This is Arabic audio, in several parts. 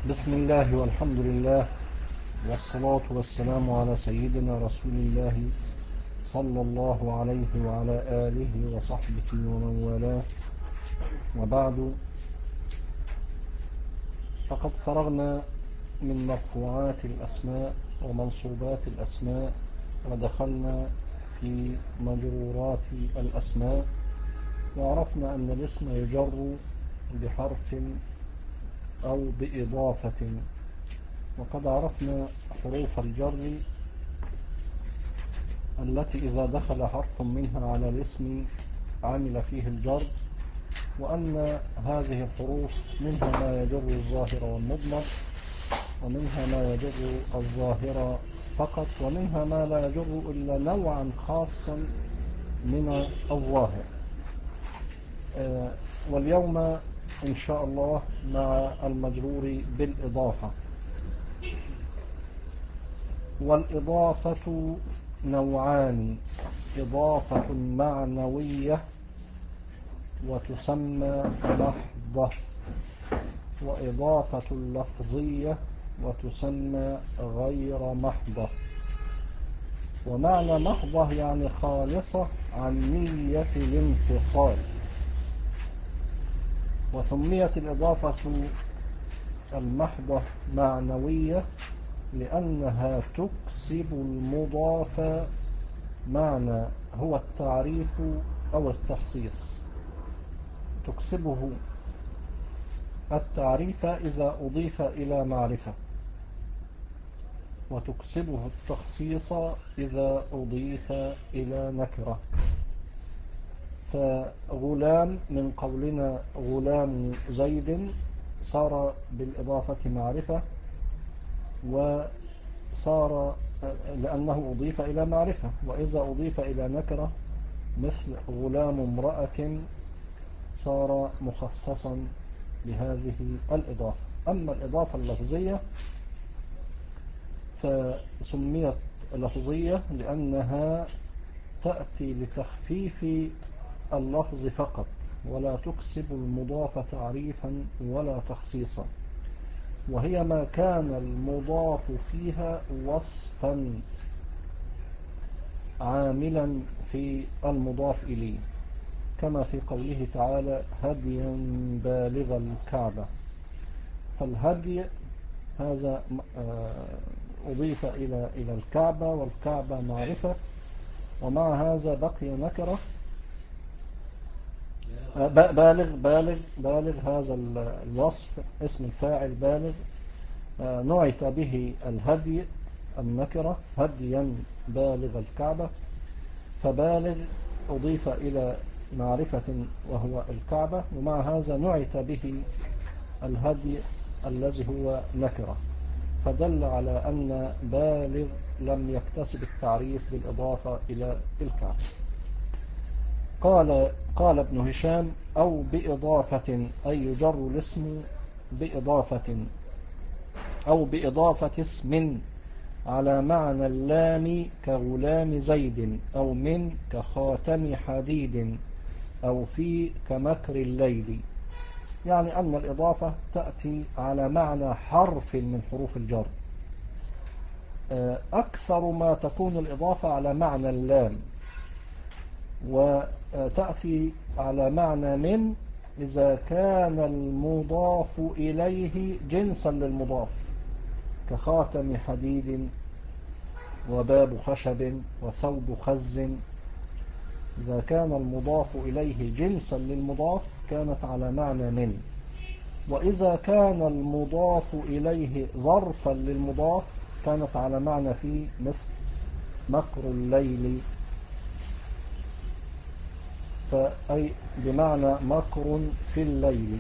بسم الله والحمد لله والصلاة والسلام على سيدنا رسول الله صلى الله عليه وعلى آله وصحبه ومن والاه، وبعد. فقد فرغنا من مرفوعات الأسماء ومنصوبات الأسماء، ودخلنا في مجرورات الأسماء، وعرفنا أن الاسم يجر بحرف أو بإضافة. وقد عرفنا حروف الجر التي إذا دخل حرف منها على الاسم عمل فيه الجر، وأن هذه الحروف منها ما يجر الظاهر والمضمر، ومنها ما يجر الظاهر فقط، ومنها ما لا يجر إلا نوعا خاصا من الظاهر. واليوم إن شاء الله مع المجرور بالإضافة. والإضافة نوعان: إضافة معنوية وتسمى محضة، وإضافة لفظية وتسمى غير محضة. ومعنى محضة يعني خالصة عن نية الانفصال. وسميت الإضافة المحضة معنوية لأنها تكسب المضاف معنى هو التعريف أو التخصيص. تكسبه التعريف إذا أضيف إلى معرفة، وتكسبه التخصيص إذا أضيف إلى نكرة. فغلام من قولنا غلام زيد صار بالإضافة معرفة، وصار لأنه أضيف إلى معرفة. وإذا أضيف إلى نكرة مثل غلام امرأة صار مخصصا بهذه الإضافة. أما الإضافة اللفظية فسميت لفظية لأنها تأتي لتخفيف اللفظ فقط، ولا تكسب المضاف تعريفا ولا تخصيصا، وهي ما كان المضاف فيها وصفا عاملا في المضاف إليه، كما في قوله تعالى هديا بالغ الكعبة. فالهدي هذا أضيف إلى الكعبة، والكعبة معرفة، ومع هذا بقي نكرة. بالغ هذا الوصف اسم الفاعل بالغ، نعت به الهدي النكرة هديا بالغ الكعبة. فبالغ أضيف إلى معرفة وهو الكعبة، ومع هذا نعت به الهدي الذي هو نكرة، فدل على أن بالغ لم يكتسب التعريف بالإضافة إلى الكعبة. قال ابن هشام أو بإضافة، أي يجر الاسم بإضافة أو بإضافة اسم على معنى اللام كغلام زيد، أو من كخاتم حديد، أو في كمكر الليل. يعني أن الإضافة تأتي على معنى حرف من حروف الجر. أكثر ما تكون الإضافة على معنى اللام، وتأتي على معنى من إذا كان المضاف إليه جنسا للمضاف، كخاتم حديد وباب خشب وثوب خز. إذا كان المضاف إليه جنسا للمضاف كانت على معنى من. وإذا كان المضاف إليه ظرفا للمضاف كانت على معنى في، مثل مكر الليل، فأي بمعنى مكر في الليل.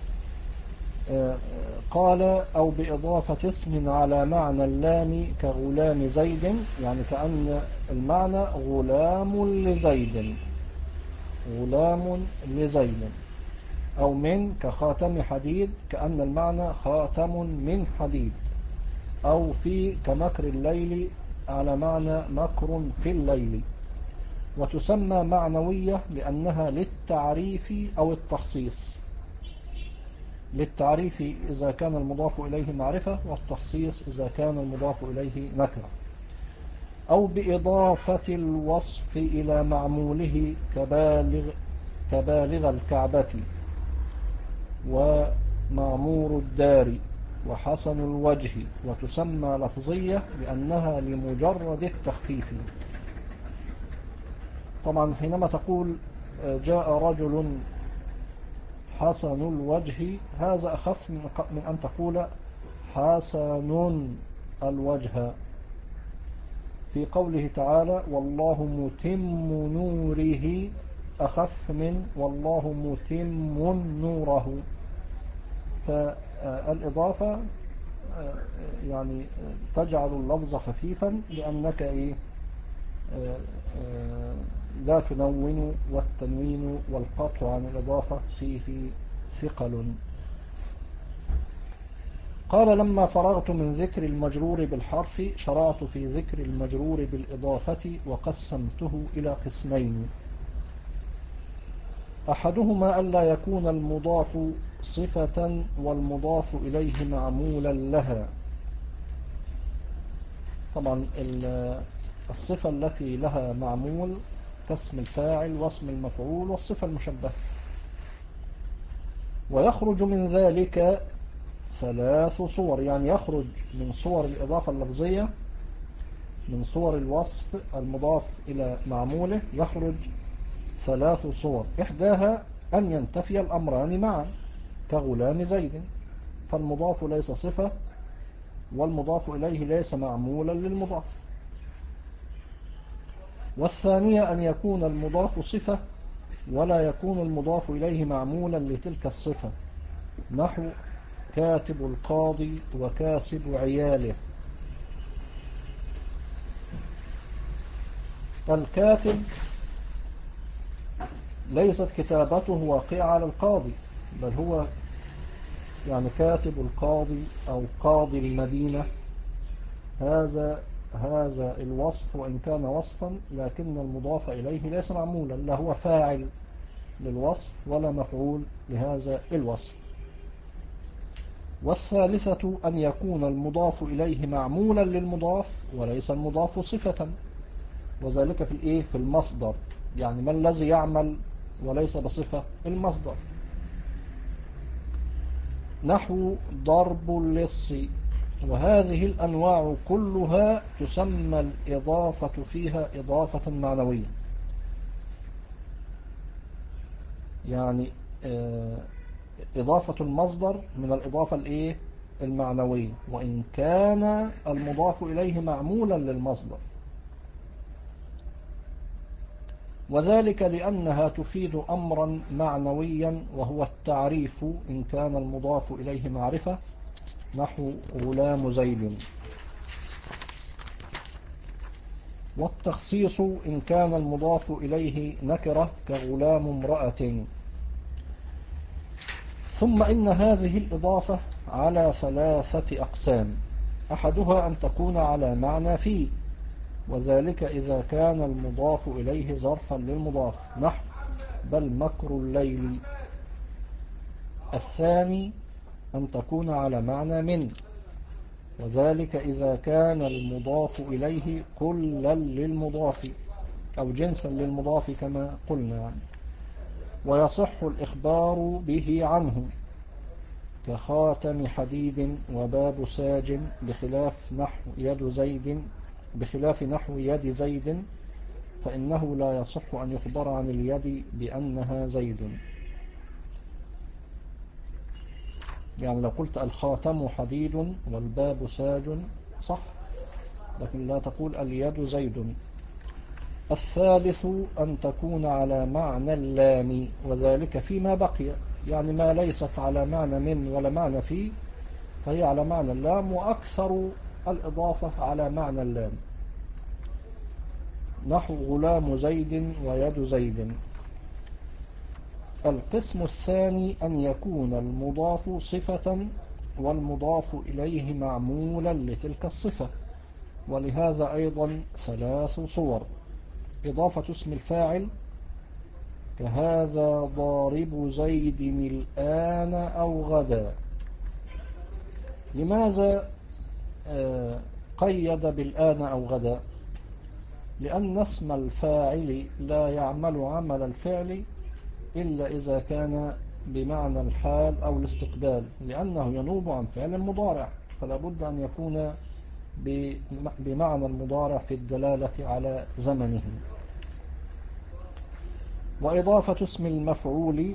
قال أو بإضافة اسم على معنى اللام كغلام زيد، يعني كأن المعنى غلام لزيد، غلام لزيد. أو من كخاتم حديد، كأن المعنى خاتم من حديد. أو في كمكر الليل، على معنى مكر في الليل. وتسمى معنوية لأنها للتعريف أو التخصيص. للتعريف إذا كان المضاف إليه معرفة، والتخصيص إذا كان المضاف إليه نكرة. أو بإضافة الوصف إلى معموله كبالغ الكعبة ومعمور الدار وحسن الوجه، وتسمى لفظية لأنها لمجرد التخفيف. طبعا حينما تقول جاء رجل حسن الوجه، هذا أخف من أن تقول حسن الوجه. في قوله تعالى والله متم نوره أخف من والله متم نوره. فالإضافة يعني تجعل اللفظ خفيفا لأنك لا تنون، والتنوين والقطع عن الإضافة فيه ثقل. قال لما فرغت من ذكر المجرور بالحرف شرعت في ذكر المجرور بالإضافة وقسمته إلى قسمين. أحدهما ألا يكون المضاف صفة والمضاف إليه معمولا لها. طبعا الصفة التي لها معمول كاسم الفاعل واسم المفعول والصفة المشبهة. ويخرج من ذلك 3 صور، يعني يخرج من صور الإضافة اللفظية، من صور الوصف المضاف إلى معموله، يخرج 3 صور. إحداها أن ينتفي الأمران معا كغلام زيد، فالمضاف ليس صفة والمضاف إليه ليس معمولا للمضاف. والثانية أن يكون المضاف صفة ولا يكون المضاف إليه معمولا لتلك الصفة، نحو كاتب القاضي وكاسب عياله. الكاتب ليست كتابته واقعة على القاضي، بل هو يعني كاتب القاضي أو قاضي المدينة. هذا الوصف وإن كان وصفا لكن المضاف إليه ليس معمولا، لا هو فاعل للوصف ولا مفعول لهذا الوصف. والثالثة أن يكون المضاف إليه معمولا للمضاف وليس المضاف صفة، وذلك في المصدر. يعني ما الذي يعمل وليس بصفة؟ المصدر. نحو ضرب اللص. وهذه الأنواع كلها تسمى الإضافة فيها إضافة معنوية، يعني إضافة المصدر من الإضافة المعنوية، وإن كان المضاف إليه معمولا للمصدر. وذلك لأنها تفيد أمرا معنويا وهو التعريف إن كان المضاف إليه معرفة، نحو غلام زيد. والتخصيص إن كان المضاف إليه نكرة كغلام امرأة. ثم إن هذه الإضافة على 3 أقسام. أحدها أن تكون على معنى فيه، وذلك إذا كان المضاف إليه ظرفا للمضاف، نحو بل مكر الليل. الثاني أن تكون على معنى من، وذلك إذا كان المضاف إليه كلا للمضاف أو جنسا للمضاف كما قلنا، ويصح الإخبار به عنه كخاتم حديد وباب ساج، بخلاف نحو يد زيد، فإنه لا يصح أن يخبر عن اليد بأنها زيد. يعني لو قلت الخاتم حديد والباب ساج صح، لكن لا تقول اليد زيد. الثالث أن تكون على معنى اللام، وذلك فيما بقي، يعني ما ليست على معنى من ولا معنى في فهي على معنى اللام، وأكثر الإضافة على معنى اللام، نحو غلام زيد ويد زيد. القسم الثاني أن يكون المضاف صفة والمضاف إليه معمولا لتلك الصفة، ولهذا أيضا 3 صور. إضافة اسم الفاعل كهذا ضارب زيد الآن أو غدا. لماذا قيد بالآن أو غدا؟ لأن اسم الفاعل لا يعمل عمل الفعل إلا إذا كان بمعنى الحال أو الاستقبال، لأنه ينوب عن فعل المضارع، فلا بد أن يكون بمعنى المضارع في الدلالة على زمنه. وإضافة اسم المفعول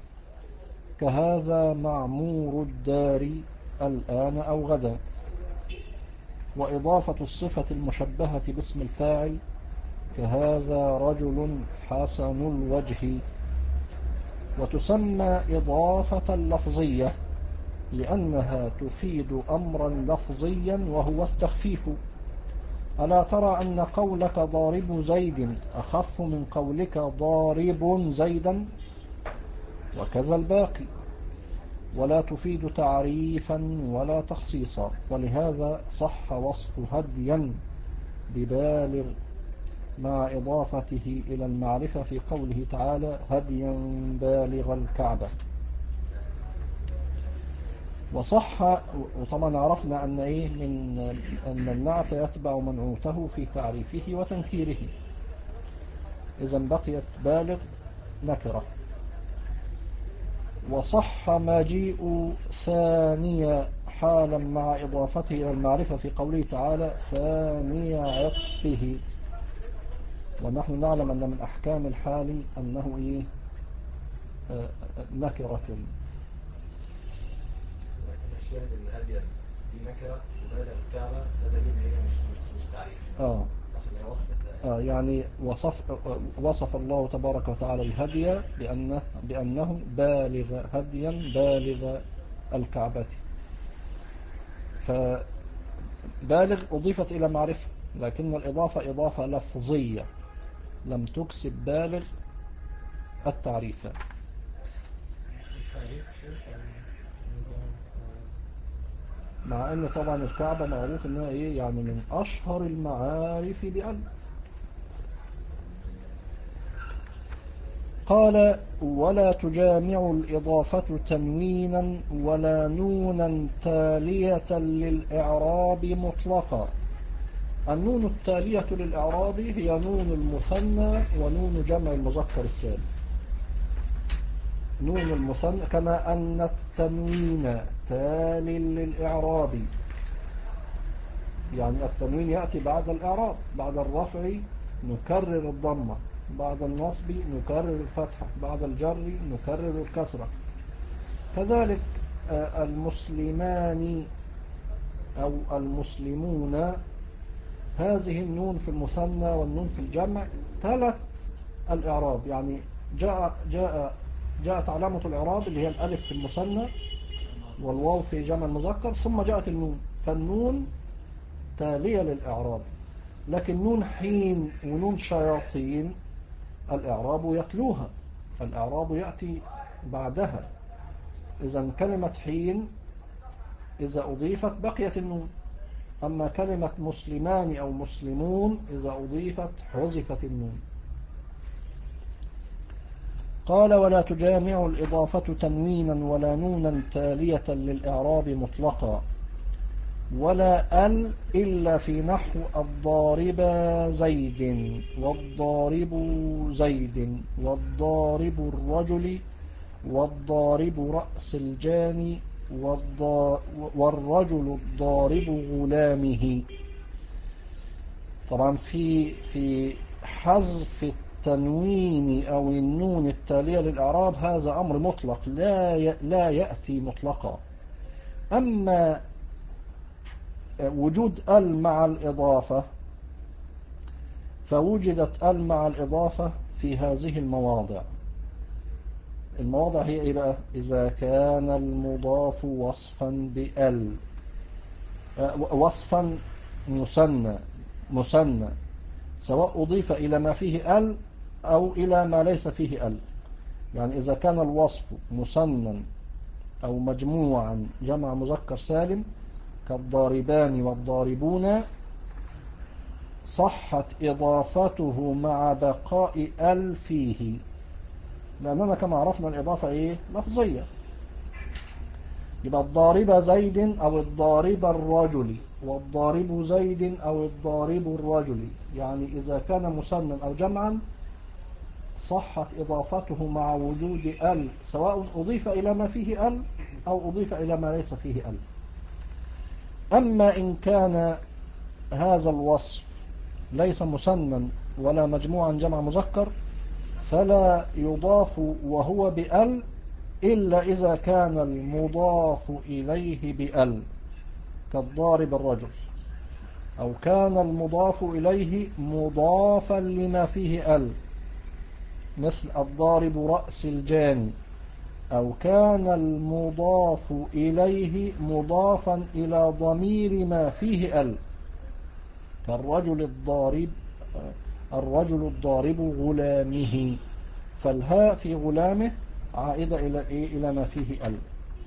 كهذا معمور الدار الآن أو غدا. وإضافة الصفة المشبهة باسم الفاعل كهذا رجل حسن الوجه. وتسمى إضافة لفظية لأنها تفيد أمرا لفظيا وهو التخفيف. ألا ترى أن قولك ضارب زيد أخف من قولك ضارب زيدا؟ وكذا الباقي. ولا تفيد تعريفا ولا تخصيصا، ولهذا صح وصف هديا ببالغ مع إضافته إلى المعرفة في قوله تعالى هديا بالغ الكعبة. وصح، وطبعا عرفنا أن أن النعت يتبع منعوته في تعريفه وتنكيره، إذا بقيت بالغ نكرة. وصح مجيء ثانية حالا مع إضافته إلى المعرفة في قوله تعالى ثاني عطفه. ونحن نعلم أن من أحكام الحال أنه نكرة. الشاهد ان هديا دي نكره وبالغ الكعبه ده دليل ان هي مش تعريف. صح ان هي وصف. يعني وصف الله تبارك وتعالى الهدي بأنه بالغ هديا بالغ الكعبة. فبالغ أضيفت إلى معرفة، لكن الإضافة إضافة لفظية لم تكسب بالغ التعريف. مع أن طبعا الكعبة معروف أنها يعني من أشهر المعارف بأن. قال ولا تجامع الإضافة تنوينا ولا نونا تالية للإعراب مطلقا. النون التالية للإعراب هي نون المثنى ونون جمع المذكر السالم. نون المثنى كما أن التنوين تال للإعراب، يعني التنوين يأتي بعد الإعراب، بعد الرفع نكرر الضمة، بعد النصب نكرر الفتحة، بعد الجر نكرر الكسرة. كذلك المسلمان أو المسلمون، هذه النون في المثنى والنون في الجمع ثلاث الإعراب، يعني جاءت علامة الإعراب اللي هي الألف في المثنى والواو في جمع المذكر، ثم جاءت النون، فالنون تالية للإعراب. لكن نون حين ونون شياطين الإعراب يتلوها، الإعراب يأتي بعدها. إذا كلمة حين إذا أضيفت بقيت النون، أما كلمة مسلمان أو مسلمون إذا أضيفت حذفت النون. قال ولا تجامع الإضافة تنوينا ولا نونا تالية للإعراب مطلقا، ولا ال إلا في نحو الضارب زيد والضارب زيد والضارب الرجل والضارب رأس الجاني والرجل الضارب غلامه. طبعا في حذف التنوين أو النون التالية للإعراب هذا أمر مطلق لا يأتي مطلقا. أما وجود ال مع الإضافة فوجدت ال مع الإضافة في هذه المواضع هي إيه بقى؟ إذا كان المضاف وصفا بال، وصفا مثنى سواء أضيف إلى ما فيه ال أو إلى ما ليس فيه ال. يعني إذا كان الوصف مثنى أو مجموعا جمع مذكر سالم كالضاربان والضاربون صحت إضافته مع بقاء ال فيه. لأننا كما عرفنا الإضافة إيه؟ لفظية. يبقى الضارب زيد أو الضارب الرجل، والضارب زيد أو الضارب الرجل، يعني إذا كان مثنى أو جمعا صحت إضافته مع وجود ال، سواء أضيف إلى ما فيه ال أو أضيف إلى ما ليس فيه ال. أما إن كان هذا الوصف ليس مثنى ولا مجموعا جمع مذكر فلا يضاف وهو بال إلا إذا كان المضاف إليه بال، كالضارب الرجل، أو كان المضاف إليه مضافا لما فيه ال، مثل الضارب رأس الجاني، أو كان المضاف إليه مضافا إلى ضمير ما فيه ال، كالرجل الضارب، الرجل الضارب غلامه، فالهاء في غلامه عائدة إلى ما فيه ال.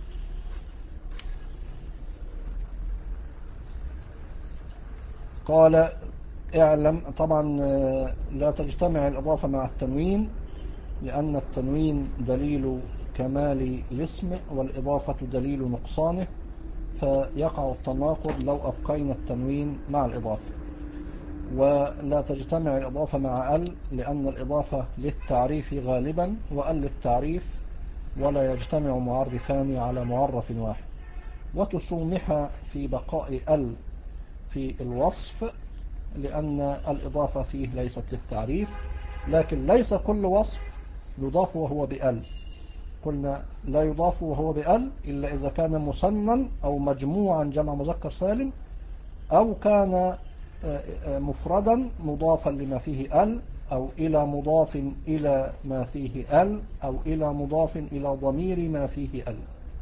قال اعلم، طبعا لا تجتمع الإضافة مع التنوين، لأن التنوين دليل كمال الاسم والإضافة دليل نقصانه، فيقع التناقض لو أبقينا التنوين مع الإضافة. ولا تجتمع الإضافة مع ال، لأن الإضافة للتعريف غالبا وال للتعريف، ولا يجتمع معرفان على معرف واحد. وتسومح في بقاء ال في الوصف، لأن الإضافة فيه ليست للتعريف، لكن ليس كل وصف يضاف وهو بأل. قلنا لا يضاف وهو بأل إلا إذا كان مثنى أو مجموعا جمع مذكر سالم، أو كان مفردا مضافا لما فيه ال، أو إلى مضاف إلى ما فيه ال، أو إلى مضاف إلى ضمير ما فيه ال.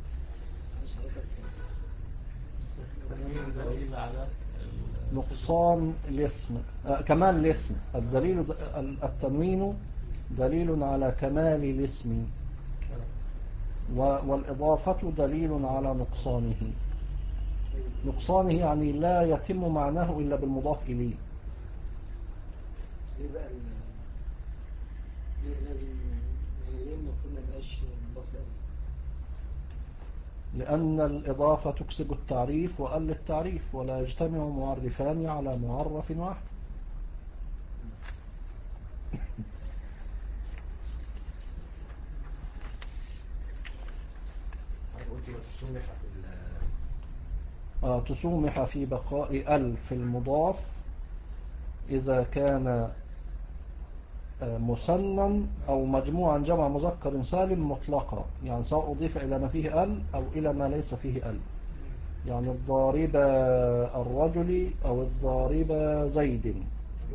نقصان الاسم، كمال الاسم، الدليل التنوين دليل على كمال الاسم، والإضافة دليل على نقصانه. نقصانه يعني لا يتم معناه إلا بالمضاف إليه. ليه بقى ليه لازم، يعني ليه المفروض ما يبقاش مضاف لأ؟ لأن الإضافة تكسب التعريف وأل التعريف، ولا يجتمع معرفان على معرف واحد. تسومح في بقاء ال في المضاف إذا كان مثنى أو مجموعا جمع مذكر سالم مطلقا، يعني سواء أضيف إلى ما فيه ال أو إلى ما ليس فيه ال، يعني الضارب الرجل أو الضارب زيد.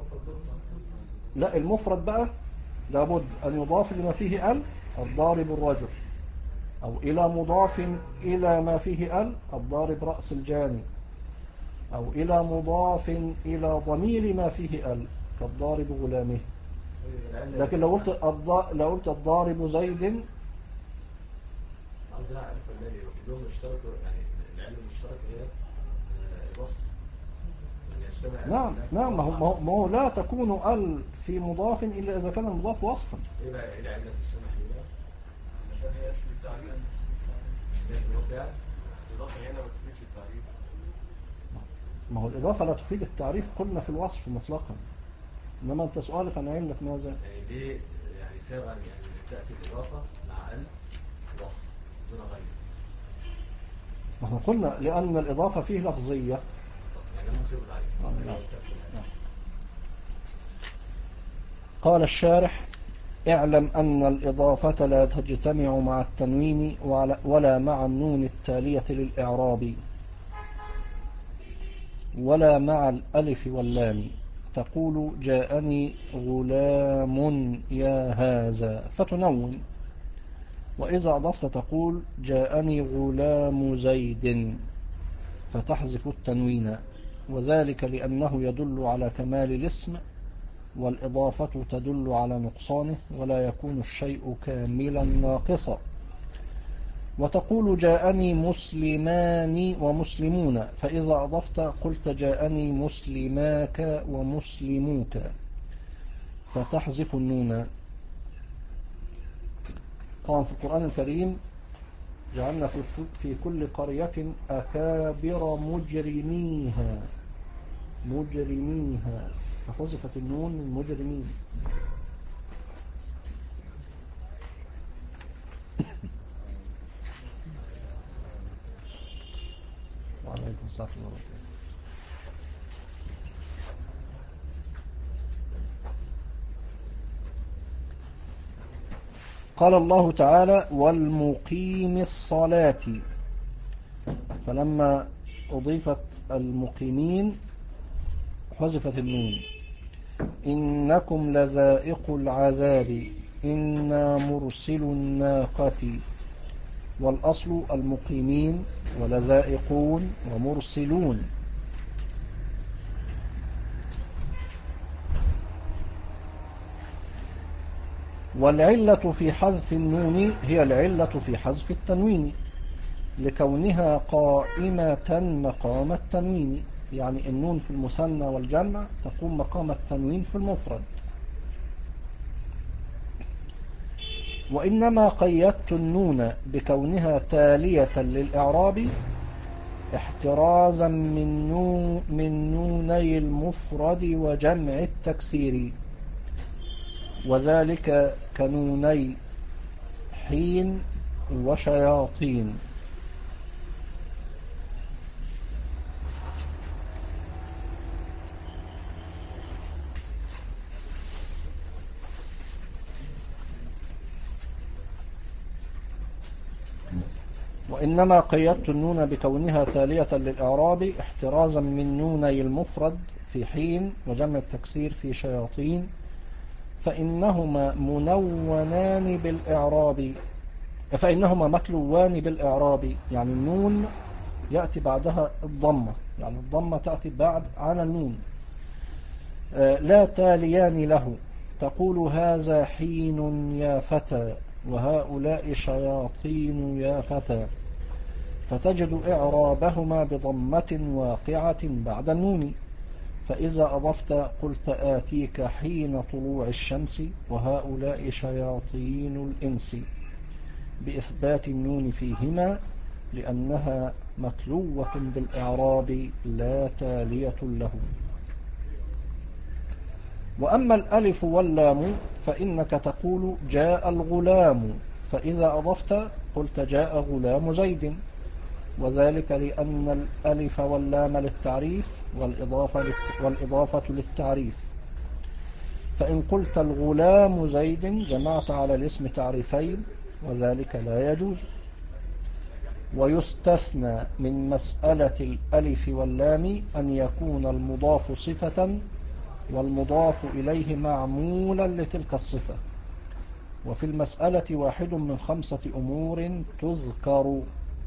لا، المفرد بقى لابد أن يضاف لما فيه ال، الضارب الرجل، أو إلى مضاف إلى ما فيه ال، الضارب رأس الجاني، أو إلى مضاف إلى ضمير ما فيه ال، كالضارب غلامه. لكن لو قلت الضارب زيد، قصدي لا عارف المالي كلهم يشتركوا، يعني العلم المشترك هي الوصف، يعني يجتمع. نعم ما هو لا تكون ال في مضاف إلا إذا كان المضاف وصفا. ايه بقى ايه العلة تسمح لي بقى؟ عشان هي مش بالتعريف، مش بالوصف يعني؟ الإضافة هنا ما تفيدش التعريف. ما هو الإضافة لا تفيد التعريف، قلنا في الوصف مطلقا، إنما أنت سؤالك عن علة ماذا؟ يعني ليه يعني سابقا يعني تأتي الإضافة مع ال وصف دون غيره؟ ما هو قلنا لأن الإضافة فيه لفظية. يعني مصيبة عليك. قال الشارح: اعلم أن الإضافة لا تجتمع مع التنوين ولا مع النون التالية للإعراب، ولا مع الألف واللام. تقول جاءني غلام يا هذا فتنون، وإذا أضفت تقول جاءني غلام زيد فتحذف التنوين، وذلك لأنه يدل على كمال الاسم، والإضافة تدل على نقصانه، ولا يكون الشيء كاملا ناقصا. وتقول جاءني مسلمان ومسلمون، فإذا أضفت قلت جاءني مسلماك ومسلموك فتحذف النون. طبعا في القرآن الكريم جعلنا في كل قرية أكابر مجرميها فحذفت النون من مجرمين. وعليكم السلام ورحمة الله. قال الله تعالى والمقيم الصلاة، فلما أضيفت المقيمين حذفت النون. إنكم لذائق العذاب إنا مرسل الناقة، والأصل المقيمين ولذائقون ومرسلون. والعلة في حذف النون هي العلة في حذف التنوين لكونها قائمة مقام التنوين، يعني النون في المثنى والجمع تقوم مقام التنوين في المفرد. وإنما قيدت النون بكونها تالية للإعراب احترازا من نوني المفرد وجمع التكسير، وذلك كنوني حين وشياطين. وإنما قيدت النون بكونها تالية للإعراب احترازا من نوني المفرد في حين وجمع التكسير في شياطين، فإنهما متلوان بالإعراب، يعني النون يأتي بعدها الضمة، يعني الضمة تأتي بعد عن النون. لا تاليان له، تقول هذا حين يا فتى وهؤلاء شياطين يا فتى، فتجد إعرابهما بضمة واقعة بعد النون. فإذا أضفت قلت آتيك حين طلوع الشمس وهؤلاء شياطين الإنس، بإثبات النون فيهما لأنها متلوة بالإعراب لا تالية له. وأما الألف واللام فإنك تقول جاء الغلام، فإذا أضفت قلت جاء غلام زيد، وذلك لأن الألف واللام للتعريف والإضافة للتعريف. فإن قلت الغلام زيد جمعت على الاسم تعريفين، وذلك لا يجوز. ويستثنى من مسألة الألف واللام أن يكون المضاف صفة والمضاف إليه معمولا لتلك الصفة، وفي المسألة واحد من 5 أمور تذكر،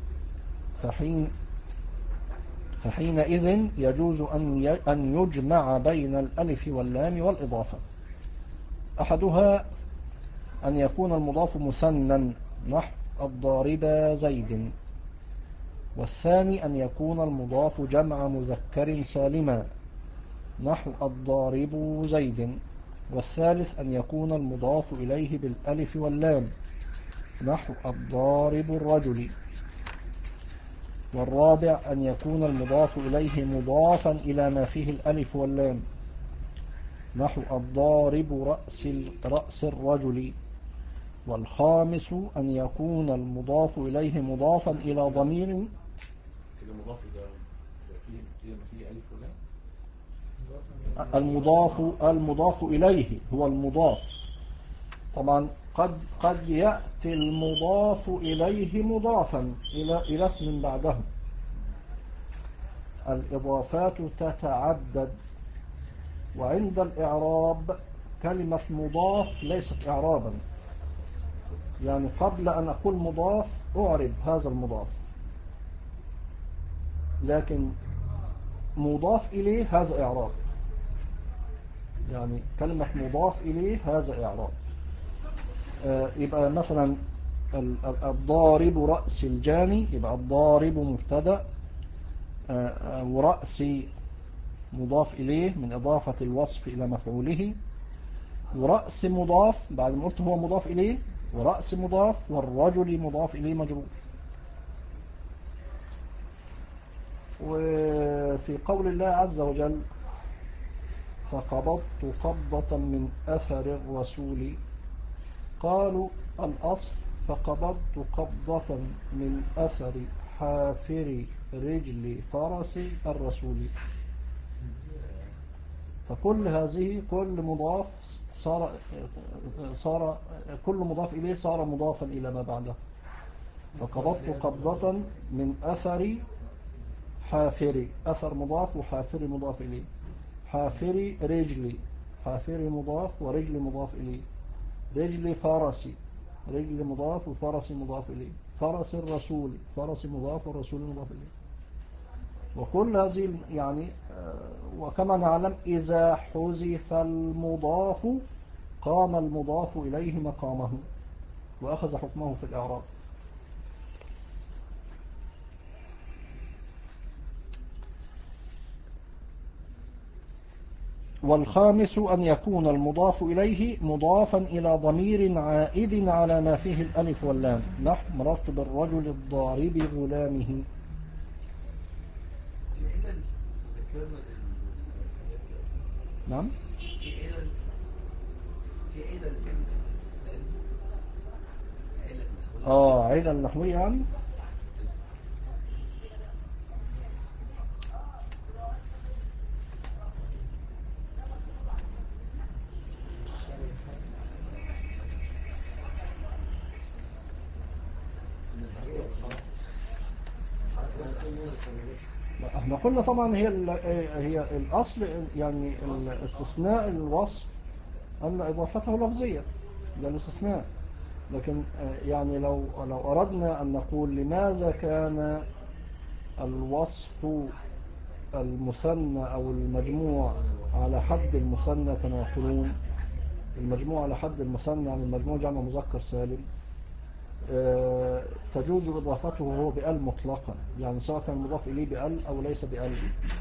فحينئذ يجوز أن يجمع بين الألف واللام والإضافة. أحدها أن يكون المضاف مثنى نحو الضارب زيد، والثاني أن يكون المضاف جمع مذكر سالما نحو الضارب زيد، والثالث أن يكون المضاف إليه بالألف واللام نحو الضارب الرجل، والرابع أن يكون المضاف إليه مضافا إلى ما فيه الألف واللام نحو الضارب رأس الرجل، والخامس أن يكون المضاف إليه مضافا إلى ضمير. كده مضاف إلى فيه ألف ولا؟ المضاف إليه هو المضاف. طبعا قد يأتي المضاف إليه مضافا إلى اسم بعده. الإضافات تتعدد، وعند الإعراب كلمة مضاف ليست إعرابا، يعني قبل أن أقول مضاف أعرب هذا المضاف، لكن مضاف إليه هذا إعراب، يعني كلمة مضاف إليه هذا إعراب. يبقى مثلا الضارب رأس الجاني، يبقى الضارب مبتدأ ورأسي مضاف إليه من إضافة الوصف إلى مفعوله، ورأس مضاف بعد ما قلت هو مضاف إليه ورأس مضاف، والرجل مضاف إليه مجرور. وفي قول الله عز وجل فقبضت قبضة من أثر الرسول، قالوا الأصل فقبضت قبضة من أثر حافر رجل فرس الرسول. فكل هذه كل مضاف صار كل مضاف إليه صار مضافا إلى ما بعده. فقبضت قبضة من أثر حافر، أثر مضاف وحافر مضاف إليه. حافر رجل، حافر مضاف ورجل مضاف إليه. رجل فرسي، رجل مضاف وفرس مضاف إليه. فرس الرسول، فرس مضاف والرسول مضاف إليه. وكل هذه يعني وكما نعلم إذا حذف المضاف قام المضاف إليه مقامه وأخذ حكمه في الإعراب. والخامس أن يكون المضاف إليه مضافا إلى ضمير عائد على ما فيه الألف واللام، نحو مررت بالرجل الضارب غلامه. نعم. علل نحوية يعني. احنا قلنا طبعا هي الأصل يعني الاستثناء الوصف أن إضافته لفظية، ده الاستثناء. لكن يعني لو أردنا أن نقول لماذا كان الوصف المثنى أو المجموع على حد المثنى كما يقولون، المجموع على حد المثنى يعني المجموع جمع مذكر سالم، تجوز إضافته هو بأل مطلقا، يعني سواء كان مضاف إليه بأل أو ليس بأل.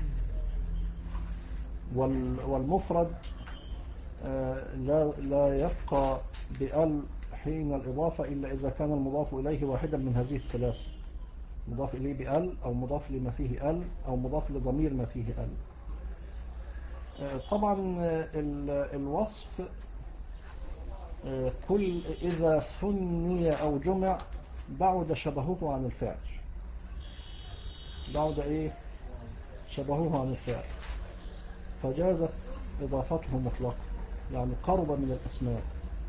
والمفرد لا يبقى بأل حين الإضافة إلا إذا كان المضاف إليه واحدا من هذه الثلاث، مضاف إليه بأل أو مضاف لما فيه أل أو مضاف لضمير ما فيه أل. طبعا الوصف كل إذا ثني أو جمع بعد شبهه عن الفعل، بعد شبهه عن الفعل، فجازت إضافته مطلقا، يعني قرب من الأسماء.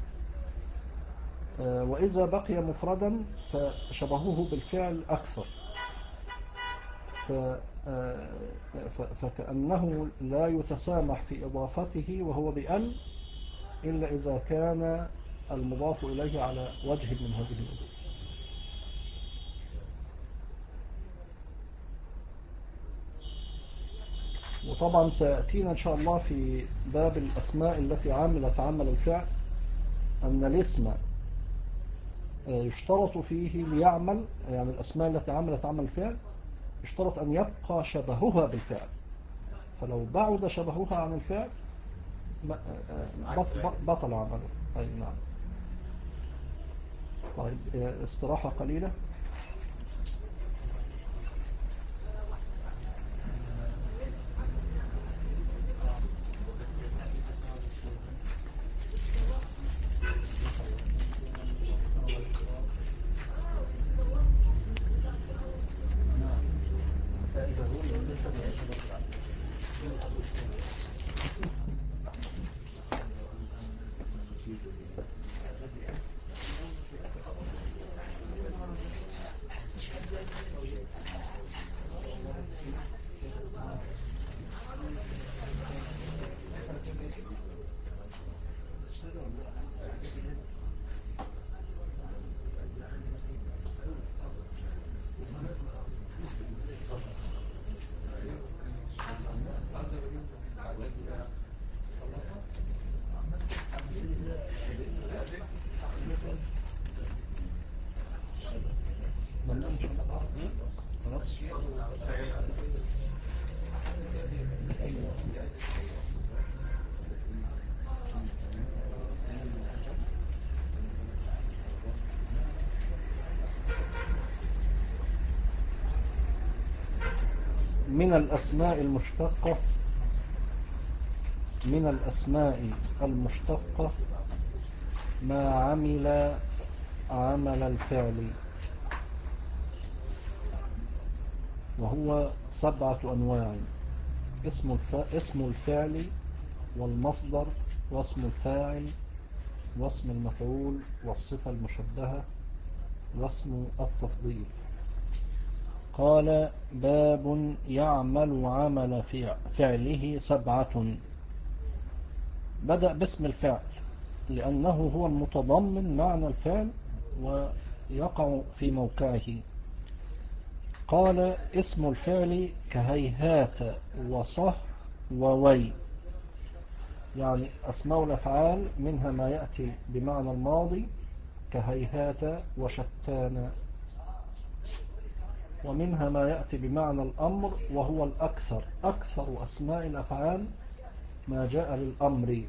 وإذا بقي مفردا فشبهه بالفعل أكثر، فكأنه لا يتسامح في إضافته وهو بأل إلا إذا كان المضاف إليه على وجه من هذه الوجوه. وطبعا سيأتينا إن شاء الله في باب الأسماء التي عملت عمل الفعل أن الاسم يشترط فيه ليعمل، يعني الأسماء التي عملت عمل الفعل يشترط أن يبقى شبهها بالفعل، فلو بعد شبهها عن الفعل بطل عمله. أي نعم. طيب استراحة قليلة. من الأسماء المشتقة ما عمل عمل الفعل، وهو 7 أنواع: اسم الفعل، والمصدر، واسم الفاعل، واسم المفعول، والصفة المشبهة، واسم التفضيل. قال: باب يعمل عمل فعله 7. بدأ باسم الفعل لأنه هو المتضمن معنى الفعل ويقع في موقعه. قال: اسم الفعل كهيهات وصه ووي، يعني أسماء الأفعال منها ما يأتي بمعنى الماضي كهيهات وشتان، ومنها ما يأتي بمعنى الأمر وهو الأكثر. أكثر أسماء الأفعال ما جاء للأمر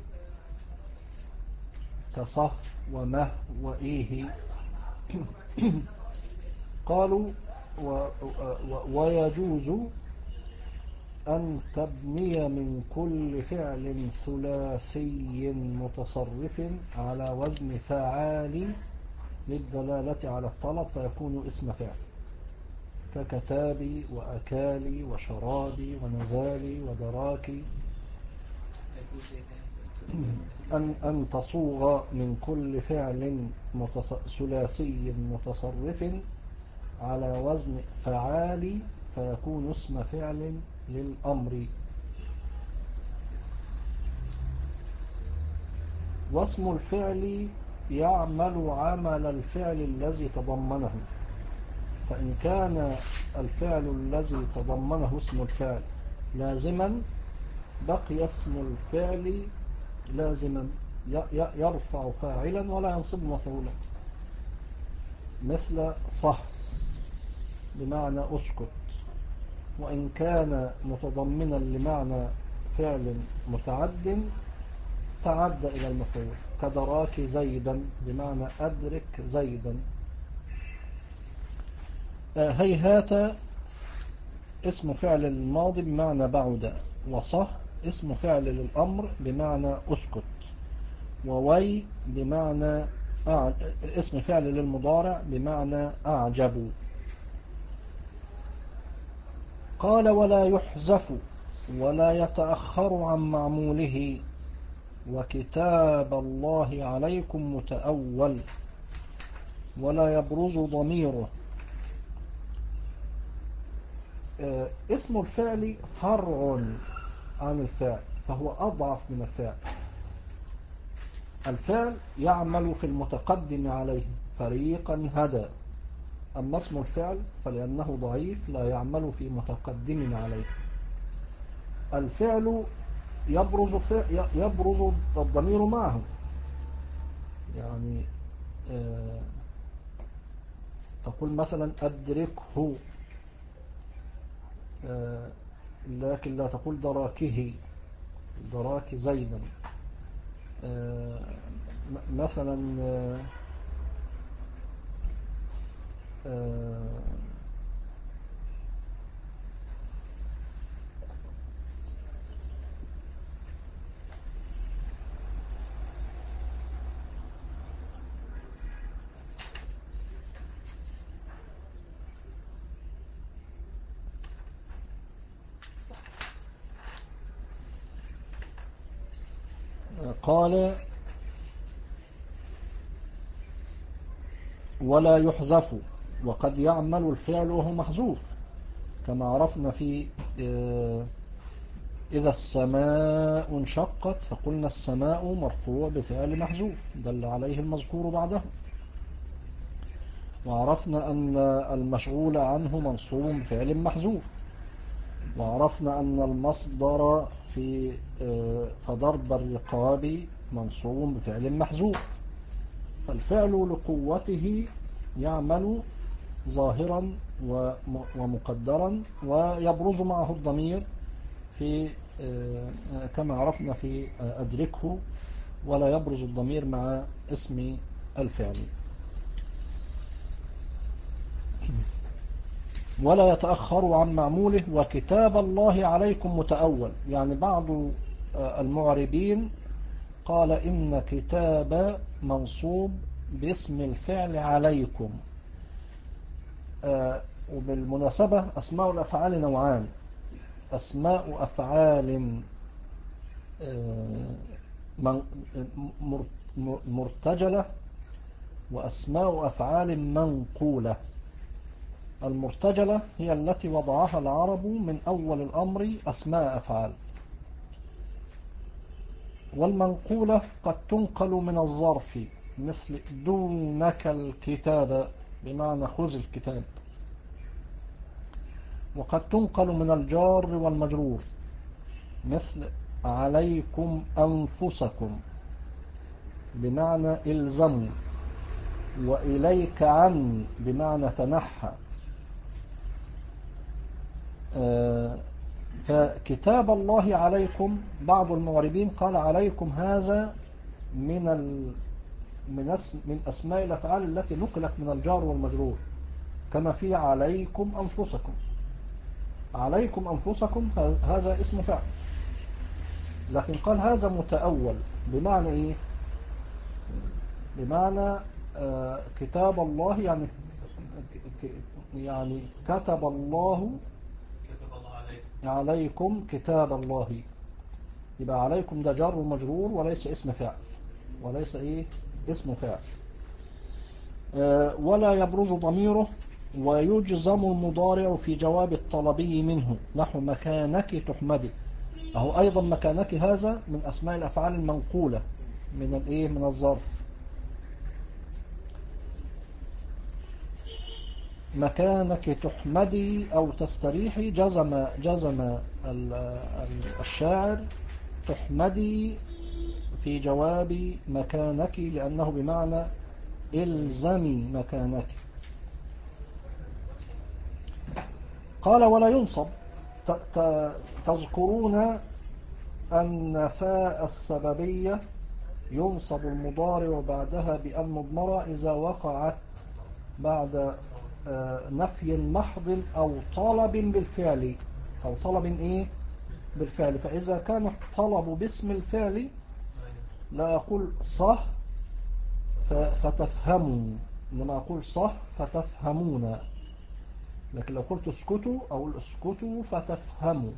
كصه ومه وإيه. قالوا: ويجوز أن تبني من كل فعل ثلاثي متصرف على وزن فعال للدلالة على الطلب فيكون اسم فعل، ككتابي وأكالي وشرابي ونزالي ودراكي. أن تصوغ من كل فعل ثلاثي متصرف على وزن فعال فيكون اسم فعل للأمر. واسم الفعل يعمل عمل الفعل الذي تضمنه، فإن كان الفعل الذي تضمنه اسم الفعل لازما بقي اسم الفعل لازما يرفع فاعلا ولا ينصب مفعولا، مثل صح بمعنى أسكت. وإن كان متضمنا لمعنى فعل متعد تعد إلى المفعول، كدراك زيدا بمعنى أدرك زيدا. هيهات اسم فعل الماضي بمعنى بعد، وصح اسم فعل للأمر بمعنى أسكت، ووي بمعنى اسم فعل للمضارع بمعنى أعجب. قال: ولا يحذف ولا يتأخر عن معموله، وكتاب الله عليكم متأول، ولا يبرز ضميره. اسم الفعل فرع عن الفعل فهو أضعف من الفعل. الفعل يعمل في المتقدم عليه، فريقا هدى. أما اسم الفعل فلأنه ضعيف لا يعمل في متقدم عليه. الفعل يبرز الضمير معه، يعني تقول مثلا أدركه، لكن لا تقول دراكه، دراك زيدا. مثلا قال: ولا يحذف، وقد يعمل الفعل وهو محذوف، كما عرفنا في إذا السماء انشقت فقلنا السماء مرفوع بفعل محذوف دل عليه المذكور بعده. وعرفنا أن المشغول عنه منصوب بفعل محذوف. وعرفنا أن المصدر في فضرب الرقاب منصوب بفعل محذوف. فالفعل لقوته يعمل ظاهرا ومقدرا، ويبرز معه الضمير في كما عرفنا في أدركه، ولا يبرز الضمير مع اسم الفعل. ولا يتأخر عن معموله. وكتاب الله عليكم متأول، يعني بعض المعربين قال إن كتاب منصوب باسم الفعل عليكم. وبالمناسبة أسماء الأفعال نوعان: أسماء أفعال مرتجلة، وأسماء أفعال منقولة. المرتجلة هي التي وضعها العرب من أول الأمر أسماء أفعال، والمنقولة قد تنقل من الظرف مثل دونك الكتاب بمعنى خذ الكتاب، وقد تنقل من الجار والمجرور مثل عليكم أنفسكم بمعنى إلزموا، وإليك عني بمعنى تنحى. فكتاب الله عليكم، بعض المعربين قال عليكم هذا من أسماء الأفعال التي نقلت من الجار والمجرور، كما في عليكم أنفسكم. عليكم أنفسكم هذا اسم فعل، لكن قال هذا متأول بمعنى إيه؟ بمعنى كتاب الله، يعني كتب الله عليكم كتاب الله. يبقى عليكم ده جار ومجرور وليس اسم فعل، وليس إيه اسم فعل. ولا يبرز ضميره. ويجزم المضارع في جواب الطلبي منه نحو مكانك تحمدي. أهو أيضا مكانك هذا من أسماء الأفعال المنقولة من الظرف. مكانك تحمدي أو تستريحي، جزم الشاعر تحمدي في جواب مكانك لأنه بمعنى إلزمي مكانك. قال ولا ينصب. تذكرون أن فاء السببية ينصب المضارع بعدها بأن مضمرة إذا وقعت بعد نفي محض أو طلب بالفعل، أو طلب إيه بالفعل. فإذا كان الطلب باسم الفعل لا أقول صح فتفهموا، إنما أقول صح فتفهمون. لكن لو قلت اسكتوا أقول اسكتوا فتفهموا.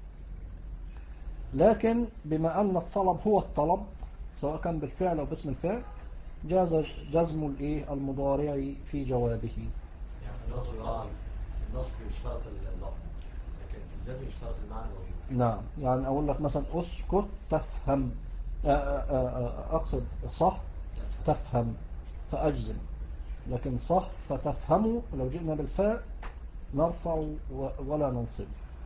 لكن بما أن الطلب هو الطلب سواء كان بالفعل أو باسم الفعل، جاز جزم المضارع في جوابه. يعني في النصب يشترط اللفظ، لكن في الجزم يشترط المعنى موجود. نعم، يعني أقول لك مثلا اسكت تفهم، أقصد صح تفهم فأجزم، لكن صح فتفهموا لو جئنا بالفاء نرفع ولا ننصب.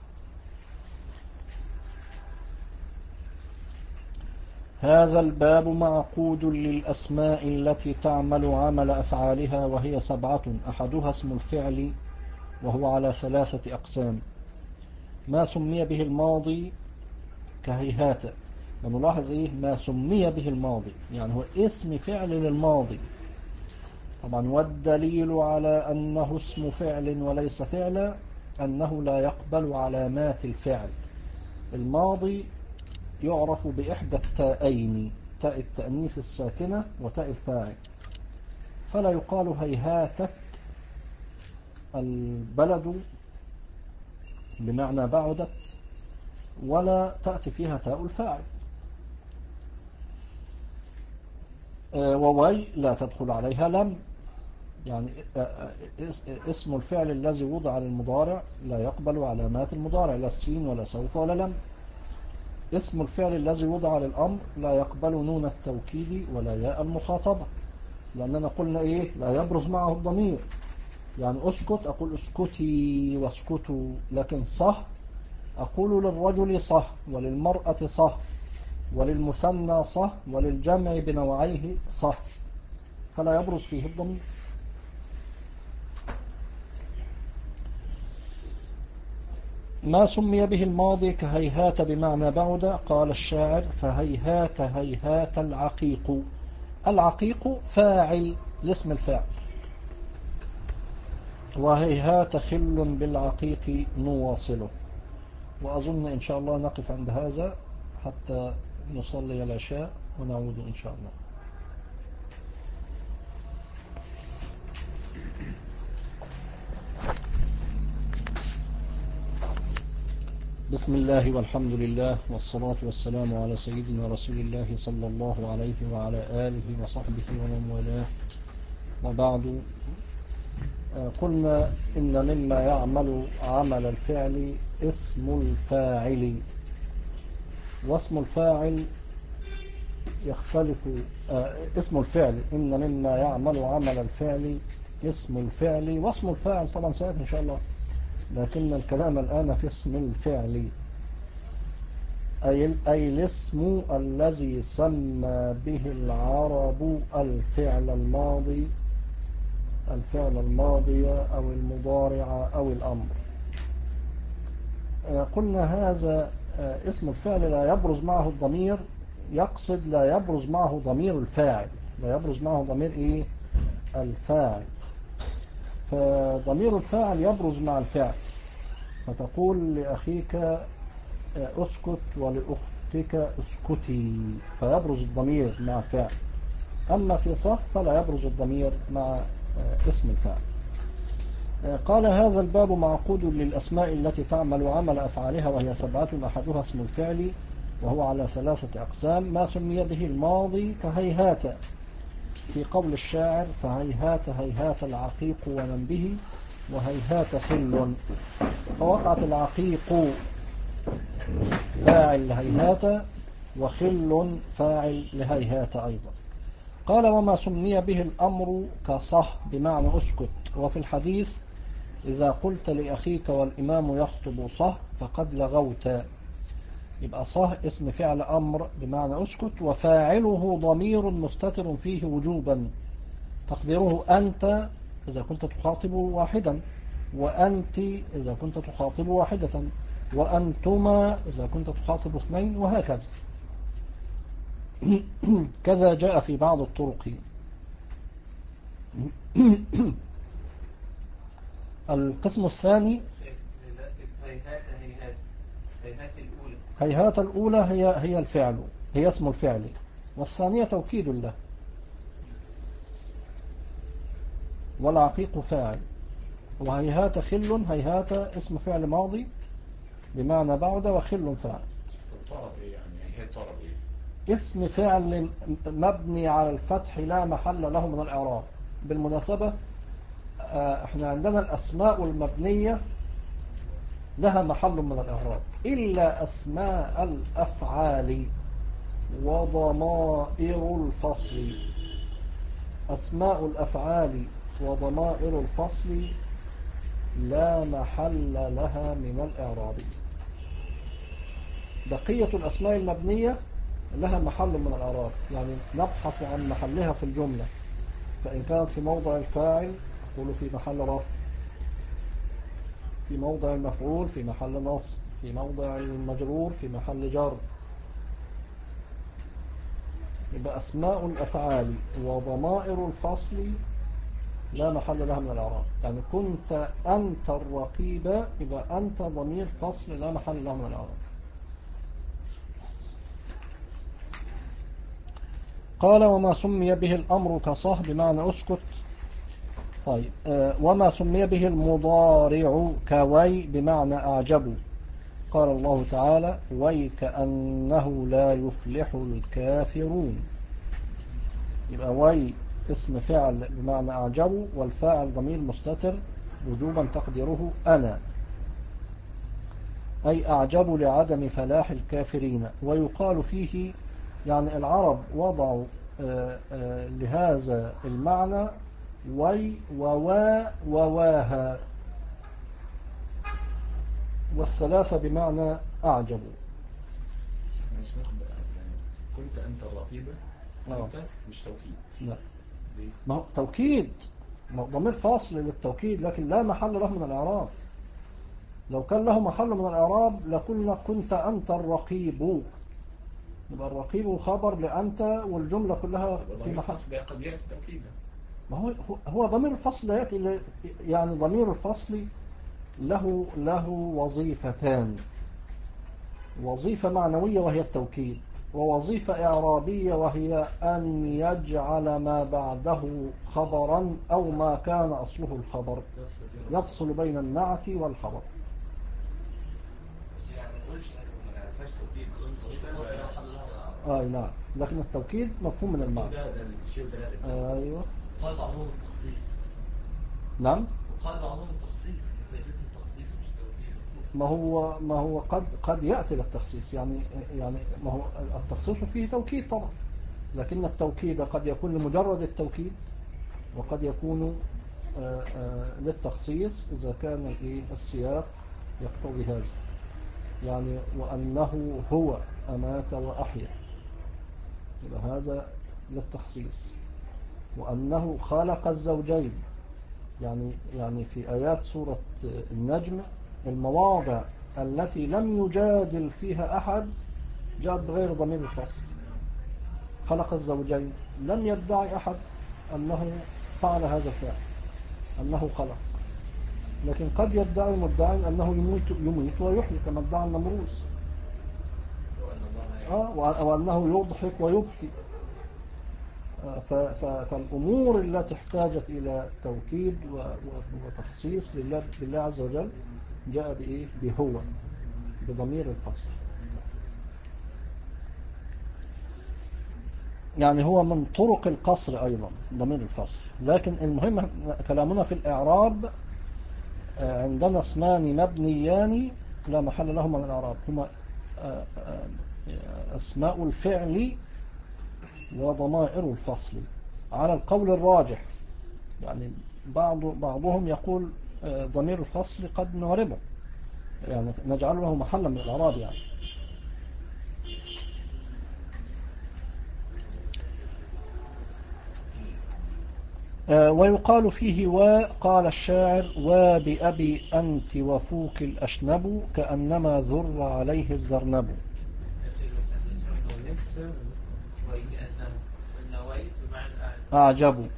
هذا الباب معقود للأسماء التي تعمل عمل أفعالها، وهي 7: أحدها اسم الفعل وهو على 3 أقسام: ما سمي به الماضي كهيهات. ونلاحظ إيه ما سمي به الماضي، يعني هو اسم فعل للماضي طبعا. والدليل على أنه اسم فعل وليس فعلا أنه لا يقبل علامات الفعل. الماضي يعرف بإحدى التاءين، تاء التأنيث الساكنة وتاء الفاعل، فلا يقال هيهاتت البلد بمعنى بعدت، ولا تأتي فيها تاء الفاعل. ووي لا تدخل عليها لم، يعني اسم الفعل الذي وضع للمضارع لا يقبل علامات المضارع، لا السين ولا سوف ولا لم. اسم الفعل الذي وضع للأمر لا يقبل نون التوكيد ولا ياء المخاطبة، لأننا قلنا إيه لا يبرز معه الضمير. يعني أسكت أقول أسكتي واسكتوا، لكن صح أقول للرجل صح، وللمرأة صح، وللمثنى صح، وللجمع بنوعيه صح، فلا يبرز فيه الضمير. ما سمي به الماضي كهيهات بمعنى بعد، قال الشاعر فهيهات هيهات العقيق. العقيق فاعل لاسم الفاعل، وهيهات خل بالعقيق نواصله. وأظن إن شاء الله نقف عند هذا حتى نصلي العشاء ونعود إن شاء الله. بسم الله والحمد لله والصلاة والسلام على سيدنا رسول الله صلى الله عليه وعلى آله وصحبه ومن والاه، وبعد. قلنا إن مما يعمل عمل الفعل اسم الفاعل، واسم الفاعل يختلف. اسم الفعل إن مما يعمل عمل الفعل اسم الفعل، واسم الفاعل طبعا سيأتي إن شاء الله، لكن الكلام الآن في اسم الفعل، أي الاسم الذي سمى به العرب الفعل الماضي أو المضارع أو الأمر. قلنا هذا اسم الفعل لا يبرز معه الضمير، يقصد لا يبرز معه ضمير الفاعل، لا يبرز معه ضمير إيه؟ الفاعل. فضمير الفاعل يبرز مع الفعل، فتقول لأخيك اسكت ولأختك اسكتي، فيبرز الضمير مع الفعل. أما في صح فلا يبرز الضمير مع اسم الفاعل. قال هذا الباب معقود للأسماء التي تعمل عمل أفعالها، وهي 7، أحدها اسم الفعل وهو على 3 أقسام. ما سمي به الماضي كهيهات في قول الشاعر: فهيهات هيهات العقيق ومن به وهيهات خل. فوقعت العقيق فاعل لهيهات، وخل فاعل لهيهات أيضا. قال وما سمي به الأمر كصح بمعنى اسكت. وفي الحديث: إذا قلت لأخيك والإمام يخطب صح فقد لغوت. يبقى صح اسم فعل أمر بمعنى اسكت، وفاعله ضمير مستتر فيه وجوبا، تقديره أنت إذا كنت تخاطب واحدا، وأنت إذا كنت تخاطب واحدة، وأنتما إذا كنت تخاطب 2، وهكذا. كذا جاء في بعض الطرق. القسم الثاني هيهات الأولى هي الفعل، هي اسم الفعل، والثانية توكيد له. والعقيق فاعل. وهيهات خل، هيهات اسم فعل ماضي بمعنى بعد، وخل فاعل. طرب ايه يعني؟ هي طرب ايه؟ اسم فعل مبني على الفتح لا محل له من الإعراب. بالمناسبة احنا عندنا الأسماء المبنية لها محل من الإعراب إلا أسماء الأفعال وضمائر الفصل. أسماء الأفعال وضمائر الفصل لا محل لها من الإعراب. بقية الأسماء المبنية لها محل من الإعراب، يعني نبحث عن محلها في الجملة. فإن كانت في موضع الفاعل نقول في محل رفع، في موضع المفعول في محل نصب، في موضع المجرور في محل جر. يبقى أسماء الأفعال وضمائر الفصل لا محل لها من الإعراب. يعني كنت أنت الرقيب، يبقى أنت ضمير فصل لا محل له من الإعراب. قال وما سمي به الأمر كصح بمعنى اسكت. طيب وما سمي به المضارع كوي بمعنى أعجب. قال الله تعالى: ويكأنه لا يفلح الكافرون. يبقى وي اسم فعل بمعنى أعجب، والفاعل ضمير مستتر وجوبا تقديره أنا، أي أعجب لعدم فلاح الكافرين. ويقال فيه، يعني العرب وضعوا لهذا المعنى وي ووا وواها، والثلاثة بمعنى أعجب. مش ناخد يعني كنت أنت الرقيبة، أنت مش توكيد. لا، ليه؟ ما هو توكيد، ما هو ضمير فاصل للتوكيد، لكن لا محل له من الإعراب. لو كان له محل من الإعراب لقلنا كنت أنت الرقيب، يبقى الرقيب خبر لأنت، والجملة كلها في محل. قد يأتي توكيدا. ما هو ضمير الفصل لا يأتي يعني ضمير الفصل له وظيفتان: وظيفة معنوية وهي التوكيد، ووظيفة إعرابية وهي أن يجعل ما بعده خبرا أو ما كان أصله الخبر، يفصل بين النعت والخبر. نعم، لكن التوكيد مفهوم من المعنى. أيوة. قال بعضهم التخصيص. نعم. وقال بعضهم التخصيص، فائدته التخصيص مش التوكيد. ما هو قد يأتي للتخصيص، يعني ما هو التخصيص فيه توكيد طبعا، لكن التوكيد قد يكون لمجرد التوكيد، وقد يكون للتخصيص إذا كان السياق يقتضي هذا، يعني وأنه هو أمات وأحيا، يبقى هذا للتخصيص. وأنه خلق الزوجين، يعني في آيات سورة النجم المواضع التي لم يجادل فيها أحد جاءت بغير ضمير الفصل. خلق الزوجين لم يدعي أحد أنه فعل هذا الفعل، أنه خلق، لكن قد يدعي مدعي أنه يميت ويحيي كما ادعى النمروز، وأنه يضحك ويبكي. فالأمور التي احتاجت إلى توكيد وتخصيص لله عز وجل جاء بهو بضمير الفصل. يعني هو من طرق القصر أيضا ضمير الفصل. لكن المهم كلامنا في الإعراب، عندنا اسمان مبنيان لا محل لهما من الإعراب، هما أسماء الفعل وضمائر الفصل على القول الراجح. يعني بعضهم يقول ضمير الفصل قد نعربه، يعني نجعل له محلا من الإعراب يعني. ويقال فيه وقال الشاعر: وبأبي أنت وفوك الأشنب كأنما ذر عليه الزرنب. أعجبوا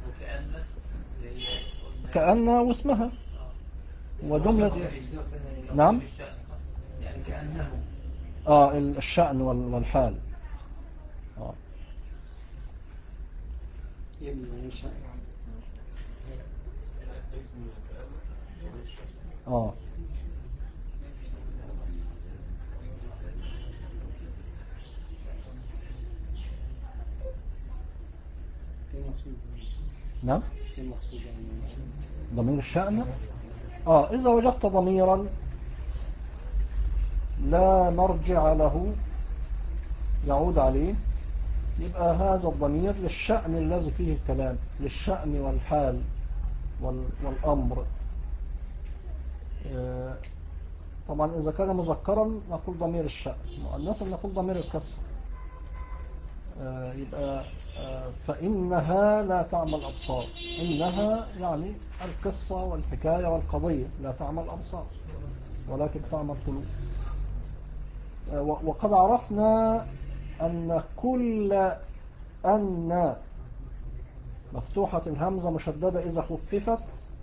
كأن واسمها وجملة. نعم. يعني كأنه الشأن والحال. نعم. ضمير الشأن إذا وجدت ضميرا لا مرجع له يعود عليه، يبقى هذا الضمير للشأن الذي فيه الكلام، للشأن والحال والأمر. طبعا إذا كان مذكرا نقول ضمير الشأن، مؤنثا نقول ضمير القصة. يبقى فإنها لا تعمل الأبصار، إنها يعني القصة والحكاية والقضية لا تعمل الأبصار ولكن تعمل قلوب. وقد عرفنا أن كل أن مفتوحة الهمزة مشددة إذا خففت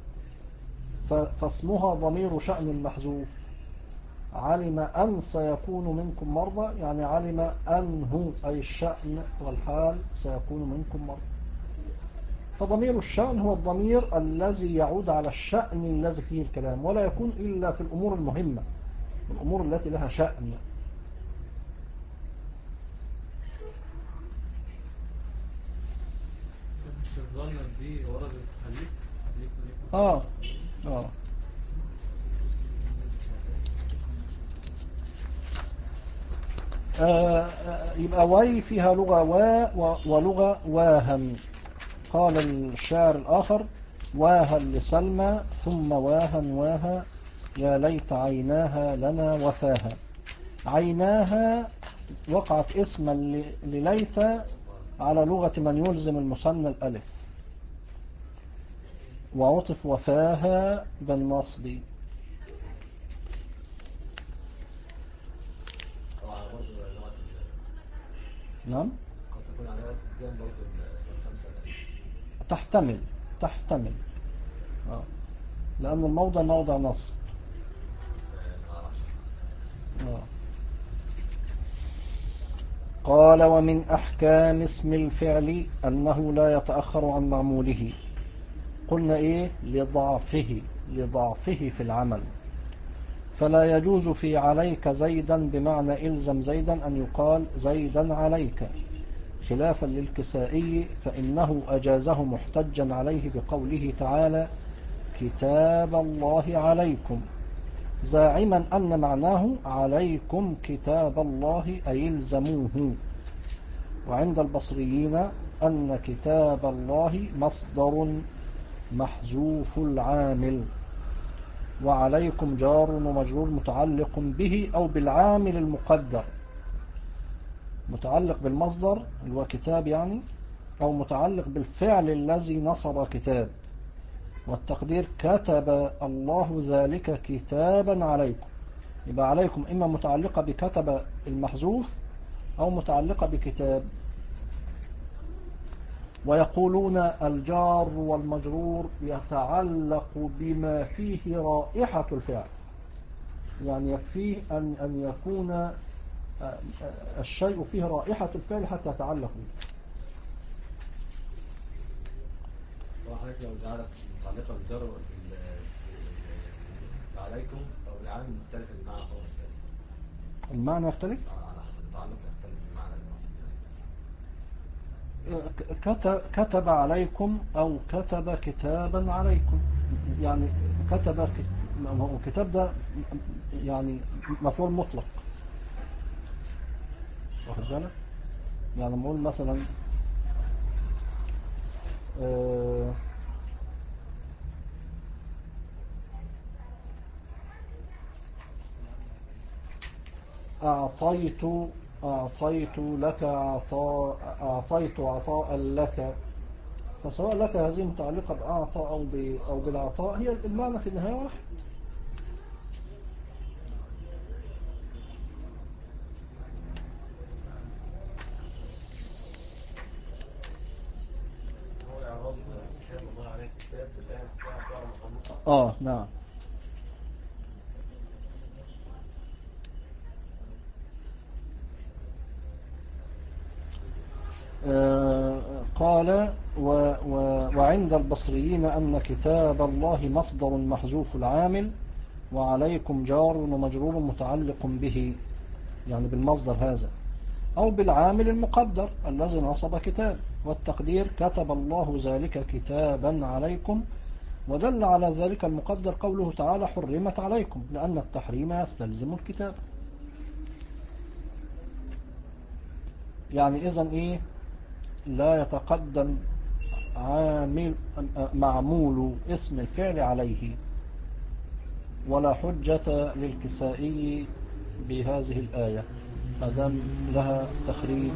فاسمها ضمير شأن محذوف. علم أن سيكون منكم مرضى، يعني علم أنه أي الشأن والحال سيكون منكم مرضى. فضمير الشأن هو الضمير الذي يعود على الشأن الذي فيه الكلام، ولا يكون إلا في الأمور المهمة، الأمور التي لها شأن. مش الظنة دي وردت خليك يبقى واي فيها لغة ولغة واهن. قال الشاعر الآخر: واهن لسلمى ثم واهن واها، يا ليت عيناها لنا وفاها. عيناها وقعت اسما لليت على لغة من يلزم المثنى الألف، وعطف وفاها بالنصب. نعم. قد تكون علامات الزام برضه الاسماء الخمسه تحتمل لأن الموضع موضع نصب. قال ومن أحكام اسم الفعل أنه لا يتأخر عن معموله. قلنا إيه؟ لضعفه في العمل. فلا يجوز في عليك زيدا بمعنى إلزم زيدا أن يقال زيدا عليك، خلافا للكسائي فإنه أجازه محتجا عليه بقوله تعالى كتاب الله عليكم، زاعما أن معناه عليكم كتاب الله أي الزموه. وعند البصريين أن كتاب الله مصدر محذوف العامل، وعليكم جار ومجرور متعلق به أو بالعامل المقدر، متعلق بالمصدر اللي هو كتاب يعني، أو متعلق بالفعل الذي نصب كتاب. والتقدير كتب الله ذلك كتابا عليكم، يبقى عليكم إما متعلقة بكتب المحذوف أو متعلقة بكتاب. ويقولون الجار والمجرور يتعلق بما فيه رائحة الفعل، يعني يكفيه أن يكون الشيء فيه رائحة الفعل حتى يتعلق به. وحضرتك لو جعلت متعلقة بالجر عليكم أو العامل مختلف المعنى فهو مختلف. المعنى يختلف؟ على حسب التعلق يختلف المعنى المقصود. كتب عليكم أو كتب كتابا عليكم، يعني كتاب ده يعني مفعول مطلق، واخد بالك؟ يعني نقول مثلا أعطيت لك أعطيت عطاء لك، فسواء لك هذه متعلقة بأعطى أو بالعطاء، هي المعنى في النهاية واحد. هو إعراب كتاب الله عليه كتاب الآن ساعة تعرف نعم. قال وعند البصريين أن كتاب الله مصدر محذوف العامل، وعليكم جار ومجرور متعلق به، يعني بالمصدر هذا أو بالعامل المقدر الذي نصب كتاب. والتقدير كتب الله ذلك كتابا عليكم، ودل على ذلك المقدر قوله تعالى حرمت عليكم، لأن التحريم يستلزم الكتاب. يعني إذن إيه؟ لا يتقدم معمول اسم الفعل عليه. ولا حجة للكسائي بهذه الآية مدام لها تخريج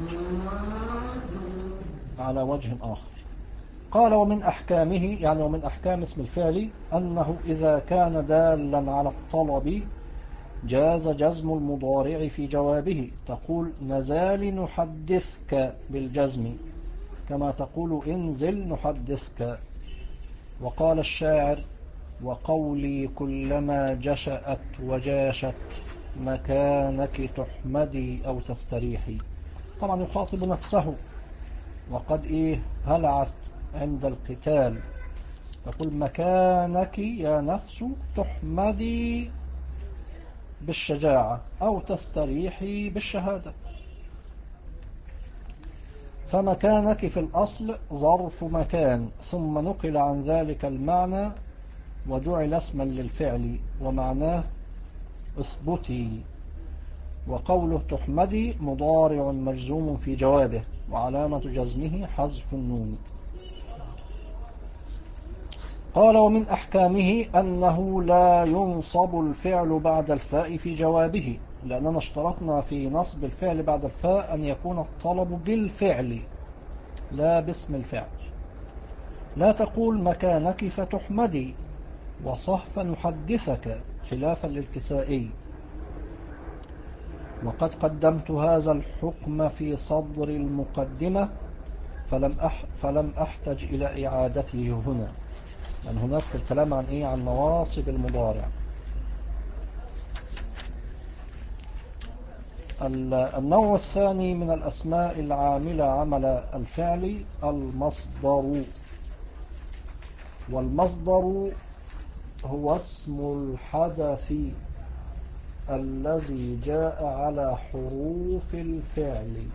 على وجه آخر. قال ومن أحكامه، يعني ومن أحكام اسم الفعل أنه إذا كان دالا على الطلب جاز جزم المضارع في جوابه. تقول نزال نحدثك بالجزم، كما تقول انزل نحدثك. وقال الشاعر وقولي كلما جشأت وجاشت مكانك تحمدي أو تستريحي. طبعا يخاطب نفسه وقد هلعت عند القتال، يقول مكانك يا نفس تحمدي بالشجاعة أو تستريحي بالشهادة. فمكانك في الأصل ظرف مكان، ثم نقل عن ذلك المعنى وجعل اسما للفعل ومعناه اثبتي. وقوله تحمدي مضارع مجزوم في جوابه، وعلامة جزمه حذف النون. قال ومن أحكامه أنه لا ينصب الفعل بعد الفاء في جوابه، لأننا اشترطنا في نصب الفعل بعد الفاء أن يكون الطلب بالفعل لا باسم الفعل. لا تقول مكانك فتحمدي وصحف نحدثك، خلافا للكسائي. وقد قدمت هذا الحكم في صدر المقدمة، فلم أحتج إلى إعادته هنا، لأن هناك في الكلام عن إيه؟ عن نواصب المضارع. النوع الثاني من الأسماء العاملة عمل الفعل المصدر. والمصدر هو اسم الحدث الذي جاء على حروف الفعل.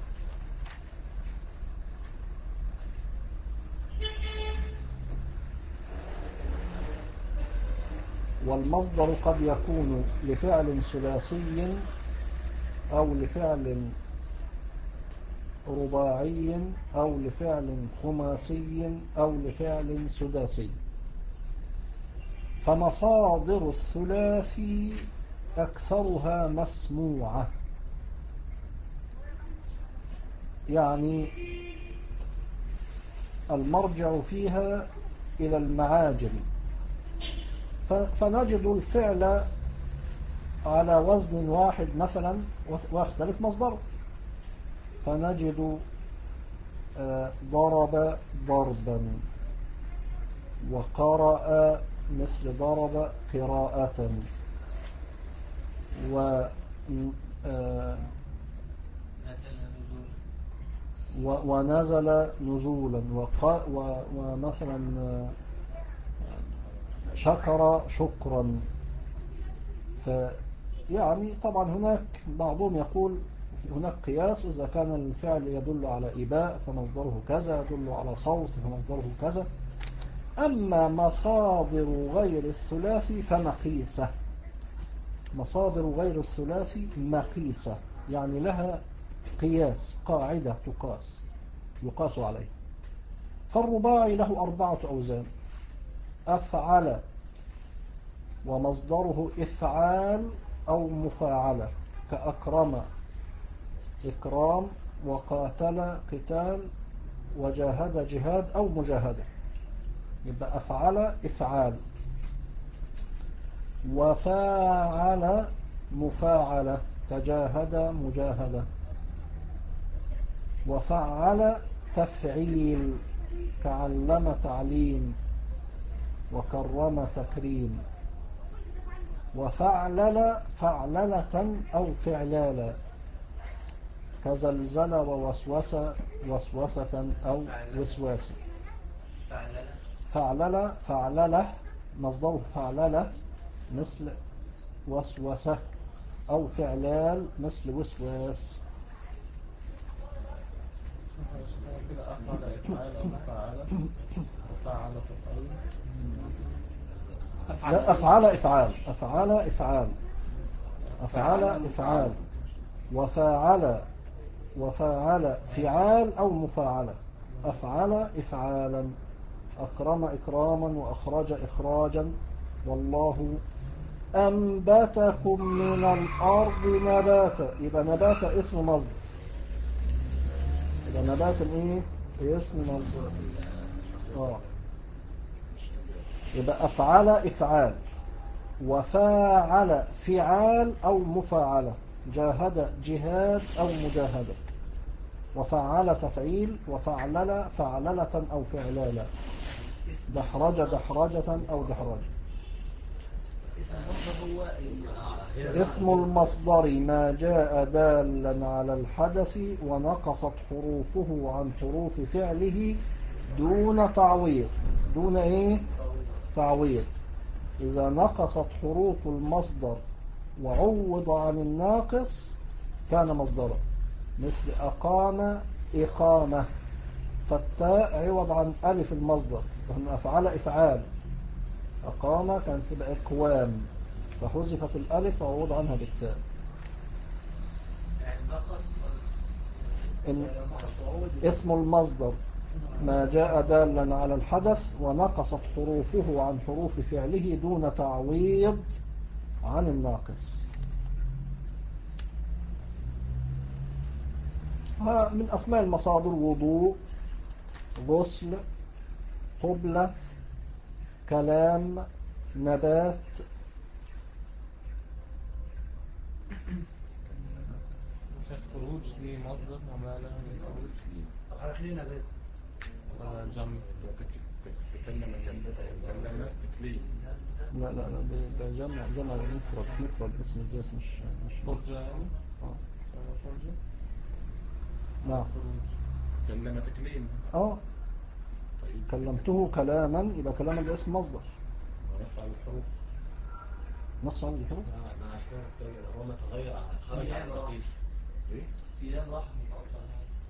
والمصدر قد يكون لفعل ثلاثي أو لفعل رباعي أو لفعل خماسي أو لفعل سداسي. فمصادر الثلاثي أكثرها مسموعة، يعني المرجع فيها إلى المعاجم، فنجد الفعل على وزن واحد مثلا واختلف مصدره، فنجد ضرب ضربا، وقرأ مثل ضرب قراءة، ونزل نزولا، ومثلا شكر شكرا. يعني طبعا هناك بعضهم يقول هناك قياس، إذا كان الفعل يدل على إباء فمصدره كذا، يدل على صوت فمصدره كذا. أما مصادر غير الثلاثي فمقيسة. مصادر غير الثلاثي مقيسة، يعني لها قياس، قاعدة يقاس عليه. فالرباعي له 4 أوزان: أفعل، ومصدره إفعال أو مفاعلة، كأكرم إكرام، وقاتل قتال، وجاهد جهاد أو مجاهدة. يبقى أفعل إفعال. وفاعل مفاعلة، كجاهد مجاهدة. وفعل تفعيل، كعلم تعليم، وكرم تكريم. وفعلل فعللة أو فعلالا، كزلزل ووسوسة وسوسة أو وسواسة. فعللة مصدره فعللة مثل وسوسة، أو فعلال مثل وسواس. أفعل إفعال أو مفعلة، وفعل تفعيل. لا، أفعل إفعال، أفعل إفعال، أفعل إفعال. وفاعل فعال أو مفاعلة. أفعل إفعالا. أكرم إكراما، وأخرج إخراجا. والله أنبتكم من الأرض نباتا. يبقى نبات اسم مصدر. يبقى نبات إيه؟ اسم مصدر. يبقى أفعل إفعال، وفاعل فعال أو مفاعلة، جاهد جهاد أو مجاهدة. وفعل تفعيل، وفعلل فعللة أو فعلالا، دحرج دحرجة أو دحرجة. اسم المصدر ما جاء دالا على الحدث ونقصت حروفه عن حروف فعله دون تعويض. دون ايه؟ تعويض. إذا نقصت حروف المصدر وعوض عن الناقص كان مصدرا، مثل أقام إقامة، فالتاء عوض عن ألف المصدر، وهم أفعل إفعال. أقام كانت تبقى إقوام، فحذفت الألف وعوض عنها بالتاء. اسم المصدر ما جاء دالا على الحدث ونقصت حروفه عن حروف فعله دون تعويض عن الناقص. من أسماء المصادر وضوء، غسل، قبلة، كلام، نبات. خروج دي مصدر عمالة من خروج. عارف ليه نبات؟ جمع تكلم تكليم. لا ده جمع مفرد اسم الذات مش فرجة يعني. فرجة. نعم. كلم تكليم. طيب. كلمته كلاما، يبقى كلاما ده اسم مصدر. نفس عدد الحروف. نفس عدد الحروف. ما عشان هو ما تغير خرج عن المقيس. ايه؟ في لام راح متقطع.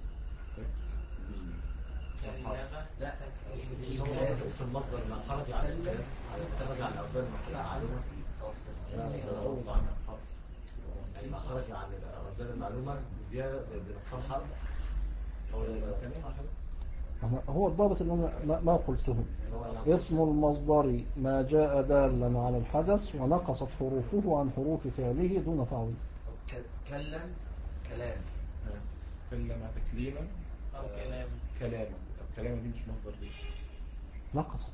لا مش هو اسم المصدر ما خرج عن القياس، خرج عن الاوزان المعلومه. تعوض عنها حرف. يعني ما خرج عن اوزان المعلومه زياده بنقصان حرف. هو ده صح كده؟ هو الضابط اللي انا ما قلته. اسم المصدر ما جاء دالا على الحدث ونقصت حروفه عن حروف فعله دون تعويض. كلم كلام. كلم تكليما أو كلاما. طب كلاما دي مش مصدر دي. نقصت.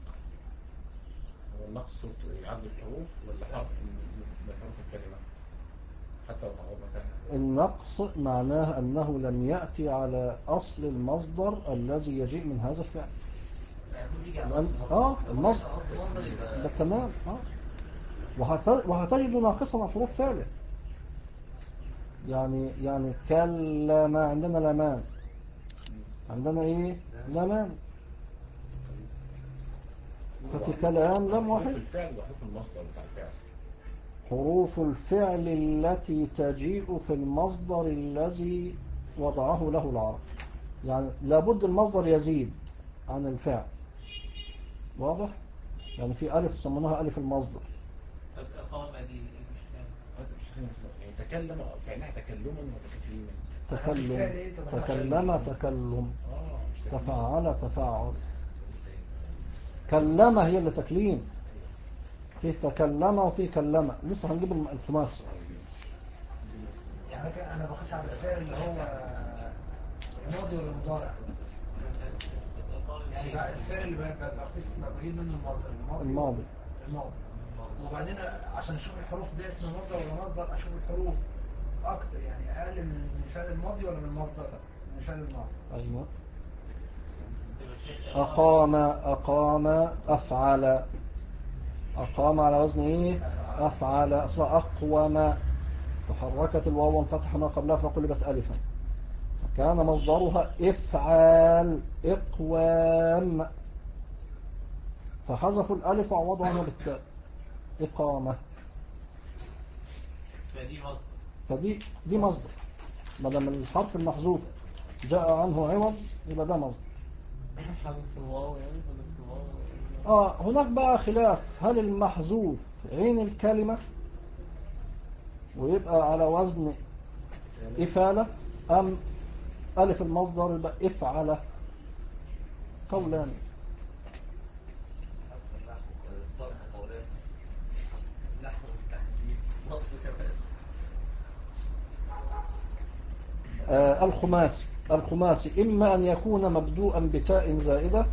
هو النقص صورته عدد الحروف ولا حرف من حروف الكلمة حتى لو تعوض مكانها؟ النقص معناه أنه لم يأتي على أصل المصدر الذي يجيء من هذا الفعل. المصدر ده تمام. وهتجد ناقصا عن حروف فعله. يعني كلم، عندنا لمان، عندنا ايه لمان، ففي كلام لم واحد. حروف الفعل وحروف المصدر بتاع الفعل. حروف الفعل التي تجيء في المصدر الذي وضعه له العرب. يعني لابد المصدر يزيد عن الفعل. واضح؟ يعني في ألف يسمونها ألف المصدر. طب إقامة دي يعني تكلم فعلها تكلما وتكليما. تكلم تفعل تفاعل. كلم هي اللي تكليم. فيه تكلم وفيه كلم. لسه هنجيب الخماس. يعني انا بخش على الفعل اللي هو الماضي ولا المضارع؟ يعني بقى الفعل اللي بقيس بجيب منه الماضي. وبعدين عشان اشوف الحروف ده اسم مصدر ولا مصدر، اشوف الحروف اكتر، يعني اقل من الفعل الماضي ولا من المصدر من الفعل الماضي. ايوه. أقام أفعل. أقام على وزن إيه؟ أفعل. أصلا أقوم، تحركت الواو وانفتح ما قبلها فقلبت ألفا، كان مصدرها إفعال إقوام، فحذفوا الألف وعوضوا عنها بالتاء إقامة. فدي مصدر. ما دام الحرف المحذوف جاء عنه عوض يبقى ده مصدر. حذف الواو يعني حذف الواو. هناك بقى خلاف، هل المحذوف عين الكلمة ويبقى على وزن إفالة، أم ألف المصدر يبقى إفعلة؟ قولان. الصرف قولان. نحو التحديد الصرف كمان. الخماسي إما أن يكون مبدوءا بتاء زائدة،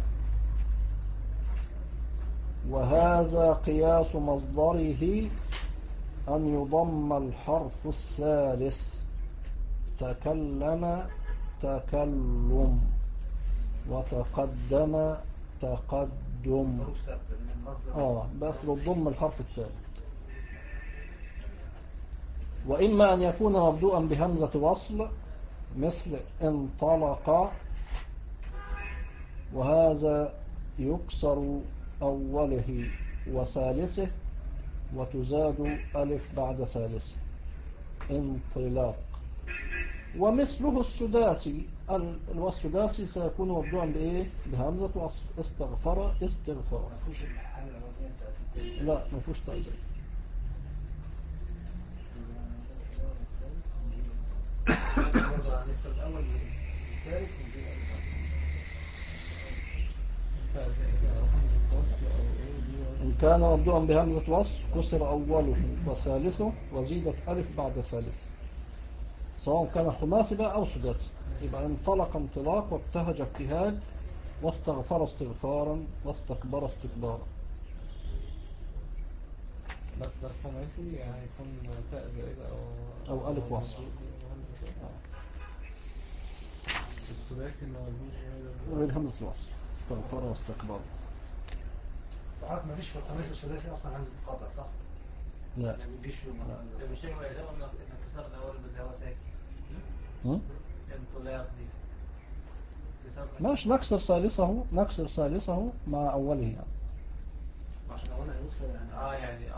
وهذا قياس مصدره أن يضم الحرف الثالث. تكلم تكلم، وتقدم تقدم. بس بضم الحرف الثالث. وإما أن يكون مبدوءا بهمزة وصل مثل انطلق، وهذا يكسر أوله وثالثه وتزاد ألف بعد ثالثه انطلاق. ومثله السداسي، والسداسي سيكون مبدوعا بإيه؟ بهمزة وصل. استغفر استغفار. لا ما فيهوش تأذير. إن كان مبدوعا بهمزة وصل كسر أوله وثالثه وزيدت ألف بعد ثالث، سواء كان خماسي بقى أو سداسي. يبقى انطلق انطلاق، وابتهج ابتهاج، واستغفر استغفارا، واستكبر استكبارا. مصدر خماسي يعني يكون تاء زائدة أو ألف وصل. الثلاثي ما وزنوش غير همزة الوصل استغفار واستكبار. حضرتك ما فيش في الخميس والسداسي اصلا همزه قطع صح؟ لا ما بيجيش في مثلا ده مش هو يلاقوا ان انكسار الاول بالهواء ساكن. هم؟ انتوا لا يقضي ماشي نكسر ثالثه مع أوله يعني. عشان اقولها يوصل يعني يعني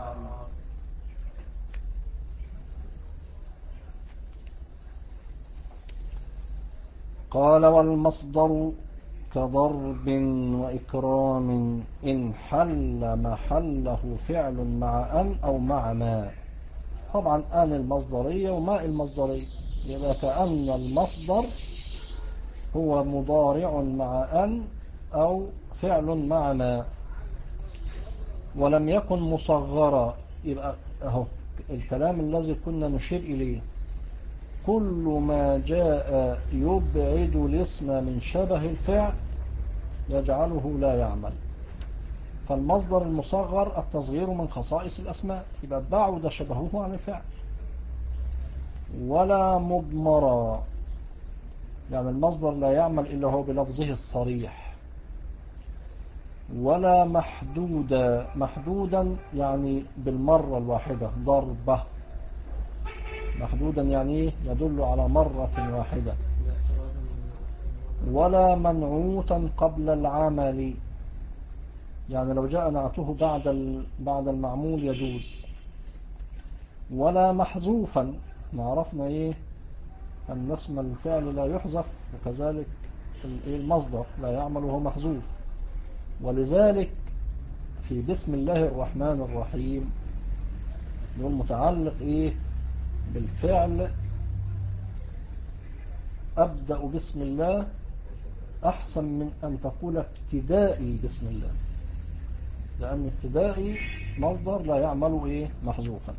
قال والمصدر كضرب وإكرام إن حل محله فعل مع أن أو مع ما. طبعا أن المصدرية وما المصدرية، يبقى كأن المصدر هو مضارع مع أن أو فعل مع ما، ولم يكن مصغرا. يبقى أهو الكلام الذي كنا نشير إليه، كل ما جاء يبعد الاسم من شبه الفعل يجعله لا يعمل. فالمصدر المصغر التصغير من خصائص الأسماء، يبقى بعد شبهه عن الفعل. ولا مضمرا، يعني المصدر لا يعمل إلا هو بلفظه الصريح. ولا محدودا يعني بالمرة الواحدة، ضربة محدودا يعني يدل على مرة واحدة. ولا منعوتا قبل العمل، يعني لو جاء نعته بعد المعمول يجوز. ولا محذوفا، عرفنا أن اسم الفعل لا يحذف، وكذلك المصدر لا يعمل وهو محذوف. ولذلك في بسم الله الرحمن الرحيم يقول متعلق بالفعل أبدأ بسم الله أحسن من أن تقول ابتدائي بسم الله، لأن ابتدائي مصدر لا يعمل محذوفا.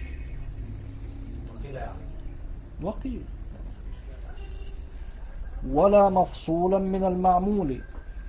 وقيل. ولا مفصولا من المعمول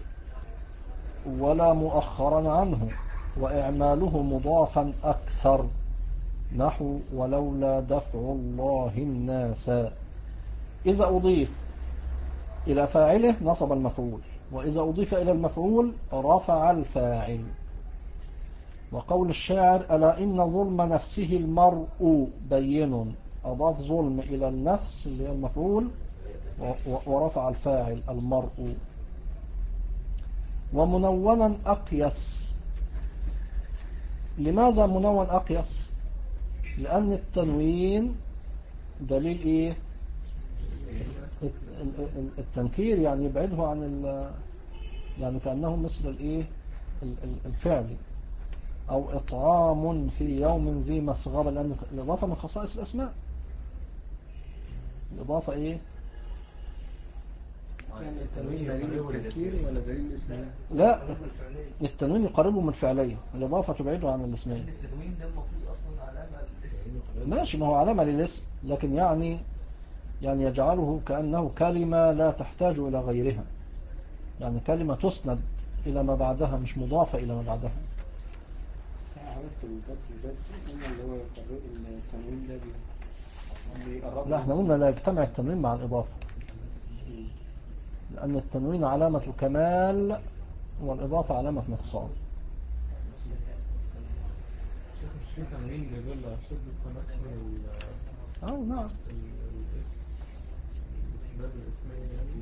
ولا مؤخرا عنه وإعماله مضافا أكثر، نحو ولولا دفع الله الناس. إذا أضيف إلى فاعله نصب المفعول، وإذا أضيف إلى المفعول رفع الفاعل. وقول الشاعر ألا إن ظلم نفسه المرء بين، أضاف ظلم إلى النفس اللي هي المفعول ورفع الفاعل المرء. ومنونا أقيس. لماذا منون أقيس؟ لأن التنوين دليل التنكير، يعني يبعده عن يعني كأنه مثل الفعل. أو إطعام في يوم ذي مسغبة، لأن الإضافة من خصائص الأسماء. الإضافة التنوين يقربه للتفكير ولا دليل الاسم؟ لا، التنوين يقربه من فعليه، الإضافة تبعده عن الاسمين. التنوين ده المفروض أصلا علامة للاسم. ماشي، ما هو علامة للاسم، لكن يعني يجعله كأنه كلمة لا تحتاج إلى غيرها، يعني كلمة تسند إلى ما بعدها، مش مضافة إلى ما بعدها. عرفت الدرس اللي فات اللي هو التنوين ده بيقرب. لا، احنا قلنا لا يجتمع التنوين مع الإضافة، لأن التنوين علامة كمال والإضافة علامة نقصان. مش في تنوين بيدل على شدة تنقل نعم، الاسم باب الاسمين يعني.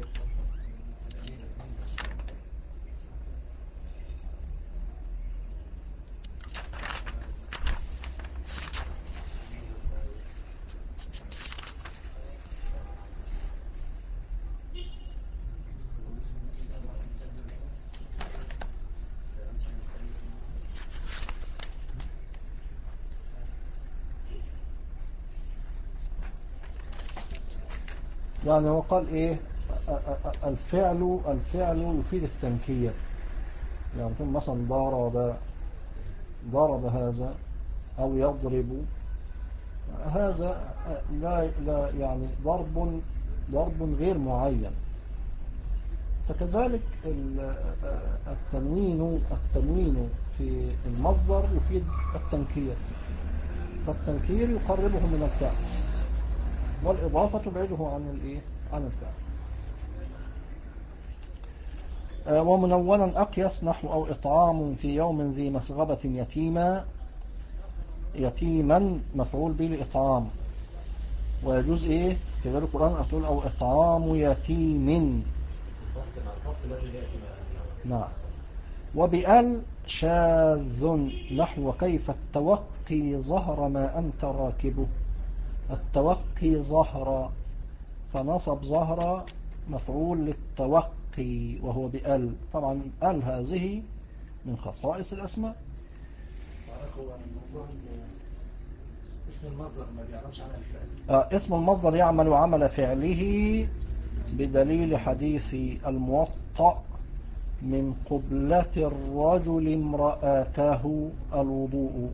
يعني هو قال الفعل يفيد التنكير، يعني يكون مثلا ضرب هذا أو يضرب هذا، لا يعني ضرب غير معين. فكذلك التنوين في المصدر يفيد التنكير، فالتنكير يقربه من الفعل، والإضافة تبعده عن الفعل. ومنونا أقيس نحو أو إطعام في يوم ذي مسغبة يتيما مفعول به لإطعام. ويجوز إيه في غير القرآن أقول أو إطعام يتيم. بس الفصل مع الفصل لازم يأتي مع نعم. وبأل شاذ نحو كيف التوقي ظهر ما أنت راكبه. التوقي ظهر فنصب ظهر مفعول للتوقي وهو بأل. طبعا أل هذه من خصائص الأسماء. هو الموضوع اسم المصدر ما بيعملش عمل الفعل. اسم المصدر يعمل عمل فعله بدليل حديث الموطأ من قبلة الرجل امرأته الوضوء.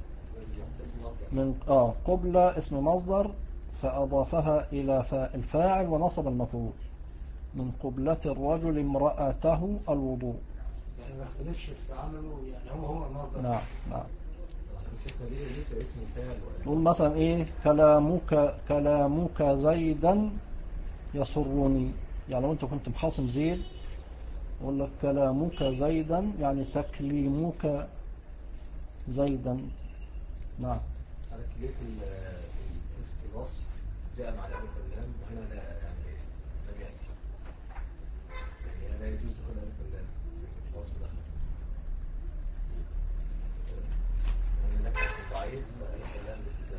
من قبلة اسم مصدر فأضافها إلى الفاعل ونصب المفعول. من قبلة الرجل امرأته الوضوء. يعني ما اختلفش في عمله، يعني هو المصدر. نعم نعم. الفكرة دي في اسم الفاعل نقول مثلا ايه كلامك زيدا يسرني. يعني لو انت كنت محاصم زيد يقول لك كلامك زيدا يعني تكليمك زيدا. نعم. على كلية في الوصف جاء مع الألف واللام وهنا لا يعني لم يأتي، يعني لا يجوز تكون ألف واللام في الوصف دخل. وإن لك ضعيف فألف واللام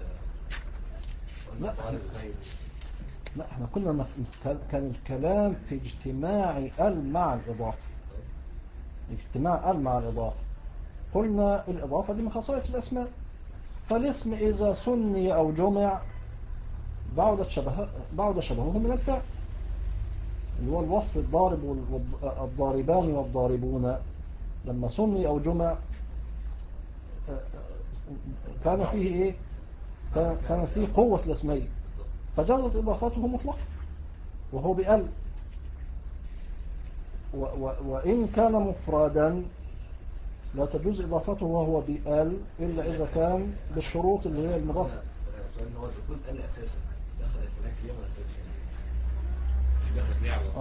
لا طالب زيد. لا احنا كنا كان الكلام في اجتماع ال مع الإضافة. اجتماع ال مع الإضافة قلنا الإضافة دي من خصائص الأسماء. فالاسم إذا سني أو جمع بعد شبهه من الفعل اللي هو الوصف الضارب والضاربان والضاربون. لما سمي أو جمع كان فيه إيه؟ كان فيه قوة الاسمية فجازت إضافته مطلقا وهو بأل. وإن كان مفرادا لا تجوز إضافته وهو بأل إلا إذا كان بالشروط اللي هي المضافة. السؤال هو دخول ال أساسا دخلت هناك ليه ولا دخلتش هنا؟ دخلت ليه على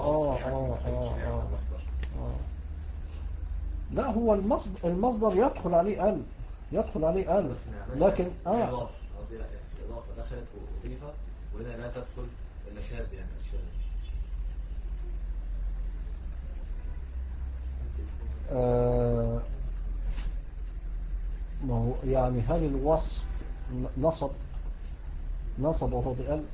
الوصف؟ لا هو المصدر يدخل عليه ال لكن الإضافة دخلت وأضيفة وهنا لا تدخل إلا شاذ يعني الشاذ. ما هو يعني هل الوصف نصب وهو بأل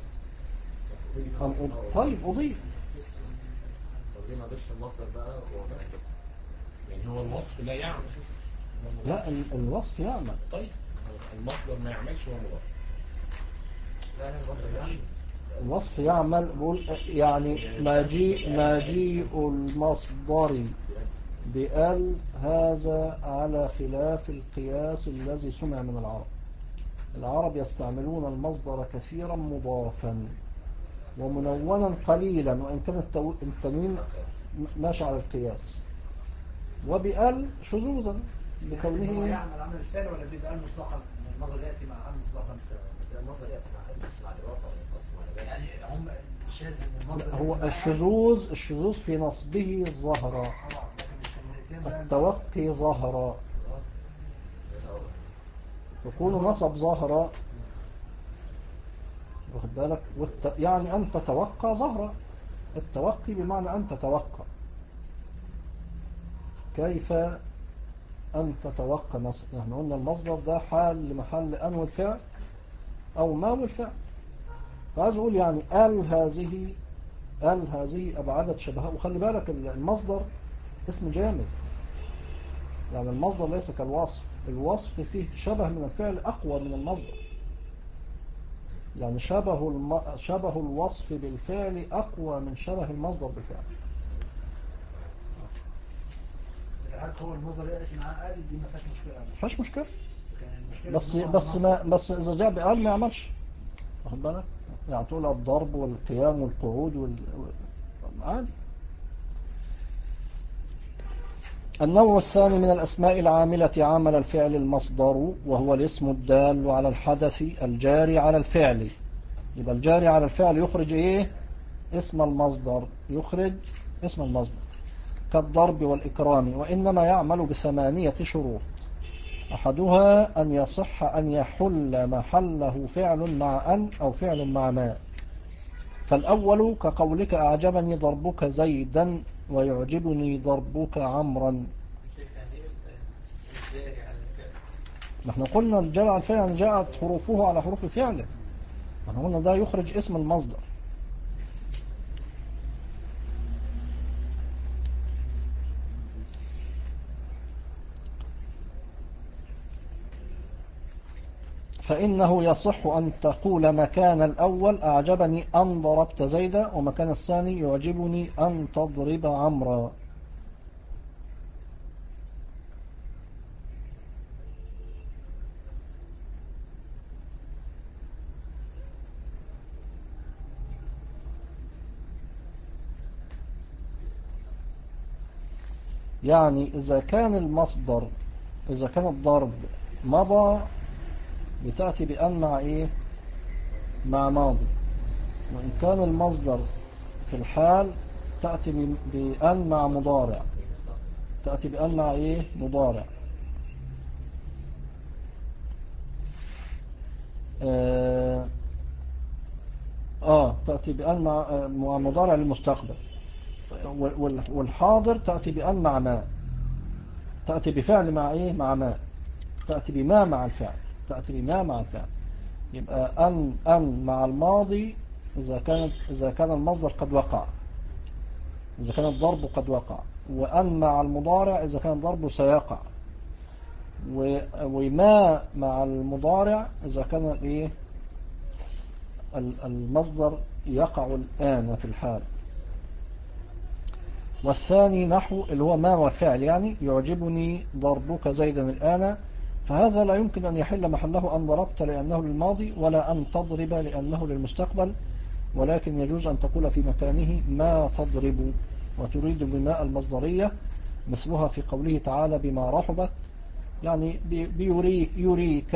طيب أضيف. طب ليه ما ضيفش المصدر بقى هو بقى يعني هو الوصف لا يعمل. لا الوصف يعمل. طيب المصدر ما يعملش هو مضاف. لا المصدر يعمل. الوصف يعمل بقول يعني مجيء المصدر بأل هذا على خلاف القياس الذي سمع من العرب يستعملون المصدر كثيرا مضافا ومنونا قليلا وإن كان التنوين ماشي على القياس. وبأل شذوذا بكونه يعمل عمل الفعل ولا بيبقى المطلقا المصدر يأتي مع المطلقا. المصدر يأتي مع بس مع الإضافة والقصد يعني هم شاذ المصدر هو الشذوذ في نصبه الظهر. التوقي ظهر يكون نصب ظهر واخد بالك يعني أن تتوقع ظهر. التوقي بمعنى أن تتوقع. كيف أن تتوقع نحن قلنا المصدر ده حال لمحل أن والفعل أو ما والفعل. فعايز أقول يعني ال هذه أبعدت شبهها. وخلي بالك المصدر اسم جامد يعني المصدر ليس كالوصف. الوصف فيه شبه من الفعل أقوى من المصدر. يعني شبه الوصف بالفعل أقوى من شبه المصدر بالفعل. هو المصدر يأتي مع ال دي ما فيهاش مشكلة. ما فيهاش مشكلة. المشكلة بس إذا جاء بأل ما يعملش. واخد بالك يعني تقول الضرب والقيام والقعود عادي. النوع الثاني من الأسماء العاملة عمل الفعل المصدر وهو الاسم الدال على الحدث الجاري على الفعل. يبقى الجاري على الفعل يخرج ايه؟ اسم المصدر. يخرج اسم المصدر. كالضرب والإكرام، وإنما يعمل بثمانية شروط. أحدها أن يصح أن يحل محله فعل مع أن أو فعل مع ما. فالأول كقولك أعجبني ضربك زيدا ويعجبني ضربك عمرا. نحن قلنا الجار على الفعل جاءت حروفه على حروف فعله، نحن قلنا ده يخرج اسم المصدر. فإنه يصح أن تقول مكان الأول أعجبني أن ضربت زيدا، ومكان الثاني يعجبني أن تضرب عمرا. يعني إذا كان المصدر، إذا كان الضرب مضى بتأتي بأن مع إيه؟ مع ماضي. وإن كان المصدر في الحال تأتي بأن مع مضارع، تأتي بأن مع إيه؟ مضارع. تأتي بأن مع مضارع للمستقبل. والحاضر تأتي بأن مع ما، تأتي بفعل مع إيه؟ مع ما، تأتي بما مع الفعل، تأتي بما مع الفعل. يبقى أن مع الماضي إذا كان المصدر قد وقع، إذا كان الضرب قد وقع. وأن مع المضارع إذا كان الضرب سيقع. وما مع المضارع إذا كان إيه؟ المصدر يقع الآن في الحال. والثاني نحو اللي هو ما وفعل، يعني يعجبني ضربك زيدا الآن، فهذا لا يمكن أن يحل محله أن ضربت لأنه للماضي، ولا أن تضرب لأنه للمستقبل، ولكن يجوز أن تقول في مكانه ما تضرب وتريد بماء المصدرية، مثلها في قوله تعالى بما رحبت، يعني يريك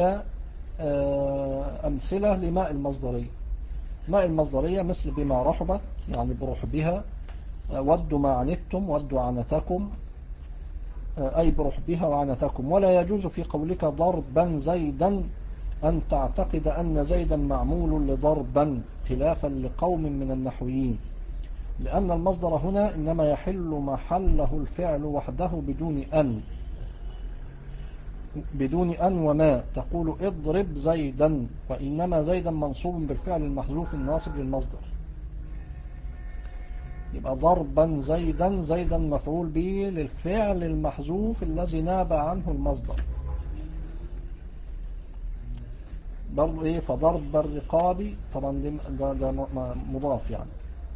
أمثلة لماء المصدرية. ماء المصدرية مثل بما رحبت يعني برحبها، ودوا ما عنتم ودوا عنتكم، أي برحبها وعنتكم. ولا يجوز في قولك ضربا زيدا أن تعتقد أن زيدا معمول لضربا، خلافا لقوم من النحويين، لأن المصدر هنا إنما يحل محله الفعل وحده بدون أن وما. تقول اضرب زيدا، وإنما زيدا منصوب بالفعل المحذوف الناصب للمصدر. يبقى ضربا زيدا مفعول به للفعل المحذوف الذي ناب عنه المصدر. برضو ايه؟ فضرب الرقاب طبعا ده مضاف يعني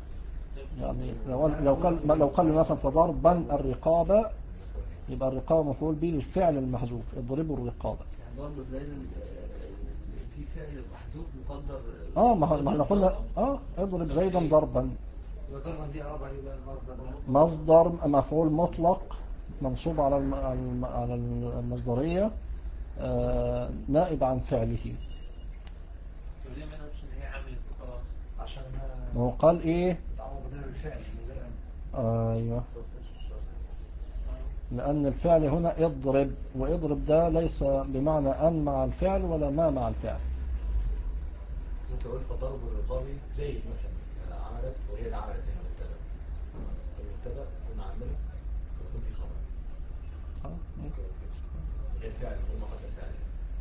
لو قال مثلا فضربا الرقاب، يبقى الرقاب مفعول به للفعل المحذوف، اضربوا الرقاب. يعني ضرب زي في فعل محذوف مقدر. ما احنا قلنا اضرب زيدا ضربا. وضربا دي أقرب عليه بقى المصدر ده. مصدر مفعول مطلق منصوب على المصدرية، نائب عن فعله. وليه ما نقولش ان هي عملت وخلاص؟ عشان هو قال ايه؟ تعوض بدل الفعل من غير ايوه، لأن الفعل هنا اضرب، واضرب ده ليس بمعنى أن مع الفعل ولا ما مع الفعل. بس انت قلت فضرب الرقابي زيد مثلا عملت، وهي اللي عملت هنا المبتدا تكون عامله ويكون في خبر ممكن غير فعل نقول محل الفعل.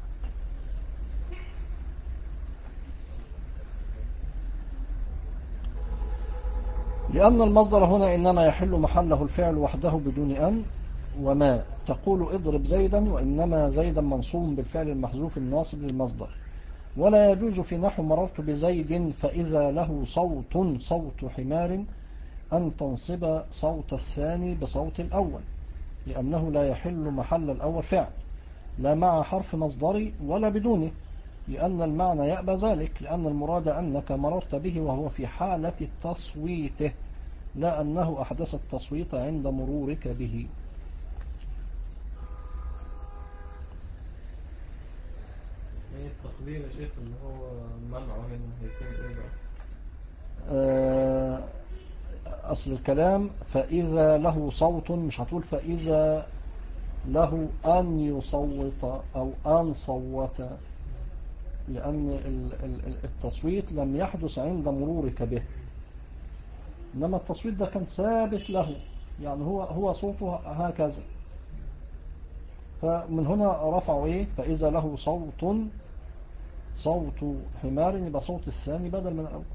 لأن المصدر هنا إنما يحل محله الفعل وحده بدون أن وما. تقول اضرب زيدا، وإنما زيدا منصوب بالفعل المحذوف الناصب للمصدر. ولا يجوز في نحو مررت بزيد فإذا له صوت حمار أن تنصب صوت الثاني بصوت الأول، لأنه لا يحل محل الأول فعل، لا مع حرف مصدري ولا بدونه، لأن المعنى يأبى ذلك، لأن المراد أنك مررت به وهو في حالة تصويته، لا أنه أحدث التصويت عند مرورك به. ايه التقدير يا شيخ اللي هو منعه هنا هيكون ايه بقى؟ أصل الكلام فإذا له صوت، مش هتقول فإذا له أن يصوت أو أن صوت، لأن التصويت لم يحدث عند مرورك به، إنما التصويت ده كان ثابت له، يعني هو صوته هكذا، فمن هنا رفعوا إيه؟ فإذا له صوت حمار، يبقى صوت الثاني بدل من الأول.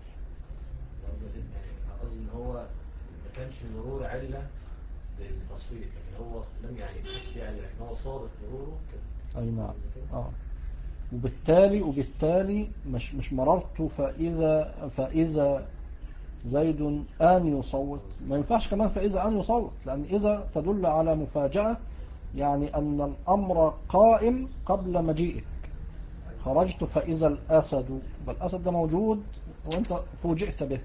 قصدي إن هو ما كانش المرور علة للتصويت، لكن هو لم يعني ما كانش فيه علة، لكن هو صادف مروره كده. أي نعم. وبالتالي مش مررت فإذا زيد أن يصوت، ما ينفعش كمان فإذا أن يصوت، لأن إذا تدل على مفاجأة، يعني أن الأمر قائم قبل مجيئك. خرجت فإذا الأسد، الأسد ده موجود وأنت فوجئت به.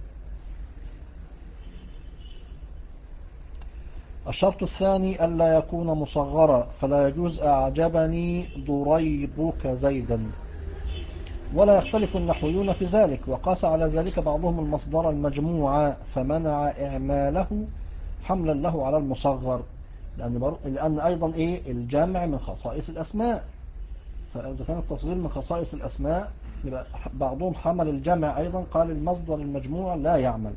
الشرط الثاني ألا يكون مصغرا، فلا يجوز أعجبني ضريبك زيدا، ولا يختلف النحويون في ذلك، وقاس على ذلك بعضهم المصدر المجموع فمنع إعماله حملا له على المصغر، لأن أيضا إيه الجمع من خصائص الأسماء، فإذا كان التصغير من خصائص الأسماء يبقى بعضهم حمل الجمع أيضا، قال المصدر المجموع لا يعمل،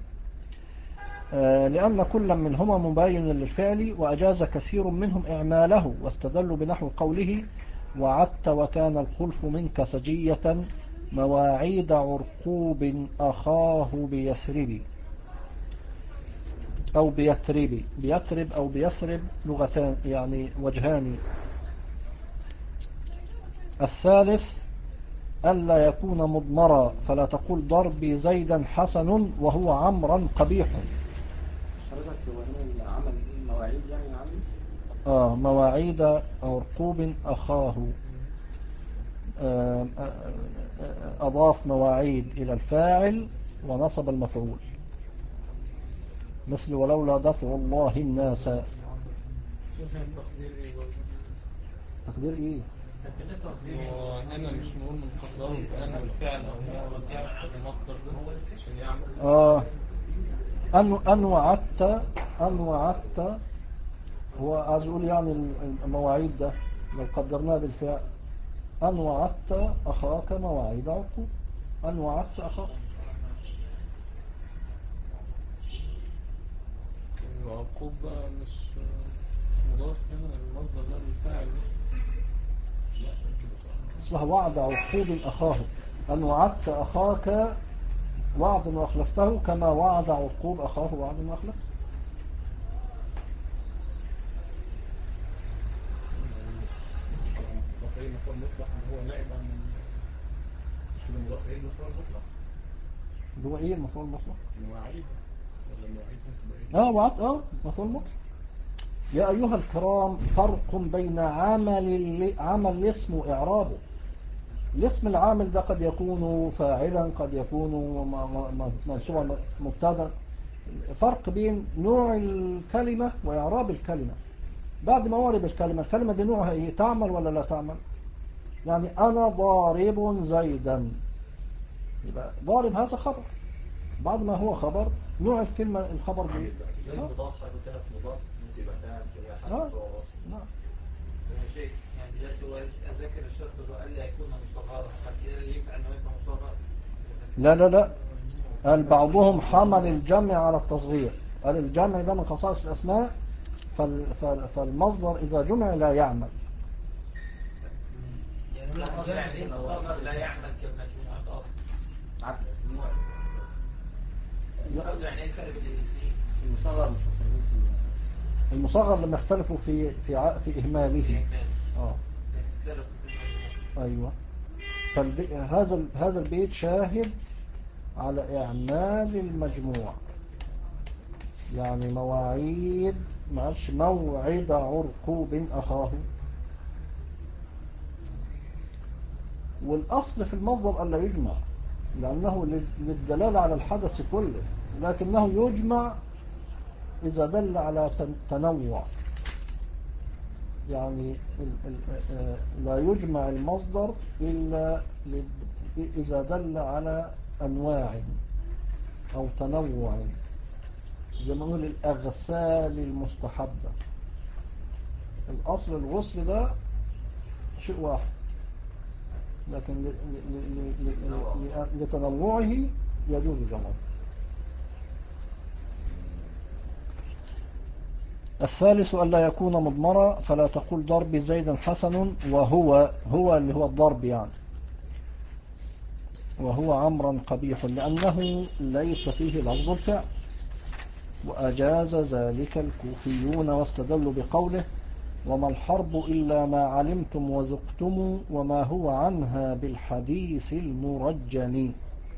لأن كل منهما مباين للفعل، وأجاز كثير منهم إعماله، واستدلوا بنحو قوله وعدت وكان الخلف منك سجية مواعيد عرقوب أخاه بيثرب أو بيترب أو بيثرب لغتان يعني وجهان. الثالث ألا يكون مضمرا، فلا تقول ضربي زيدا حسن وهو عمرا قبيح. حضرتك هو هنا العمل المواعيد يعني عمل مواعيد عرقوب أخاه، أضاف مواعيد إلى الفاعل ونصب المفعول، مثل ولولا دفع الله الناس. تقدير إيه؟ هنا مش نقول من قدره بأن الفعل أو معرض جمع المصدر ده عشان يعمل أن وعدت هو عايز يقول يعني المواعيد ده لو قدرناه بالفعل، أن وعدت أخاك مواعيد عقوب، أن وعدت أخاك. العقوب بقى مش مضاف هنا المصدر ده بالفعل، لا كده صح. اصلها وعد عقوب أخاه، أن وعدت أخاك وعد وأخلفته كما وعد عقوب أخاه وعد وأخلفته. مضاف إليه مفعول مطلق اللي هو نائب عن مش اللي مضاف إليه مفعول مطلق اللي هو إيه المفعول المطلق؟ المواعيد ولا المواعيد تبقى إيه؟ وعد مفعول مطلق. يا أيها الكرام، فرق بين عمل الاسم وإعرابه. الاسم العامل ده قد يكون فاعلا، قد يكون منصوبا مبتدا، فرق بين نوع الكلمة وإعراب الكلمة. بعد ما أعرب الكلمة دي نوعها إيه؟ تعمل ولا لا تعمل؟ يعني أنا ضارب زيدا، يبقى ضارب هذا خبر، بعد ما هو خبر نوع الكلمة الخبر دي زي المضاف حاجة كده في مضاف ممكن يبقى فاهم كده حدث هو وصف. نعم. يا شيخ يعني دلوقتي هو أذاكر الشرط اللي قال لي هيكون مصغرا، ينفع إنه يبقى مصغر؟ لا قال بعضهم حمل الجمع على التصغير، قال الجمع ده من خصائص الأسماء، فالمصدر إذا جمع لا يعمل. يعني المصغر لا يعمل كالمجموع الآخر عكس يعني ايه الفرق بين الاثنين؟ المصغر لما يختلفوا في إهماله. أيوة. هذا البيت شاهد على إعمال المجموع، يعني مواعيد معلش موعد عرقوب أخاه. والأصل في المصدر ألا يجمع، لأنه للدلالة على الحدث كله، لكنه يجمع إذا دل على تنوع، يعني لا يجمع المصدر إلا إذا دل على أنواع أو تنوع. زي ما نقول الأغسال المستحبة. الأصل الغسل ده شيء واحد، لكن لتنوعه يجوز جمعه. الثالث ألا يكون مضمرا، فلا تقول ضرب زيد حسن وهو اللي هو الضرب يعني، وهو عمرا قبيح، لأنه ليس فيه لفظ الفعل. وأجاز ذلك الكوفيون واستدلوا بقوله وما الحرب إلا ما علمتم وذقتم وما هو عنها بالحديث المرجم.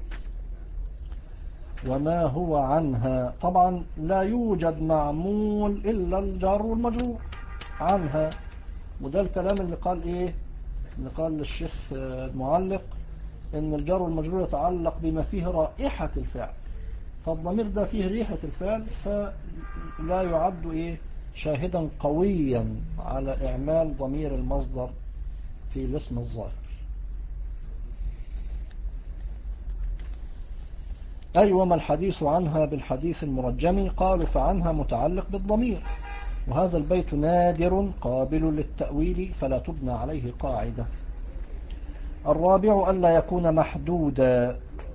وما هو عنها طبعا لا يوجد معمول إلا الجار والمجرور عنها، وده الكلام اللي قال إيه، اللي قال للشيخ المعلق إن الجار والمجرور يتعلق بما فيه رائحة الفعل، فالضمير ده فيه ريحة الفعل فلا يعد إيه شاهدا قويا على إعمال ضمير المصدر في الاسم الظاهر. أي وما الحديث عنها بالحديث المرجم، قالوا فعنها متعلق بالضمير، وهذا البيت نادر قابل للتأويل فلا تبنى عليه قاعدة. الرابع ألا يكون محدودا.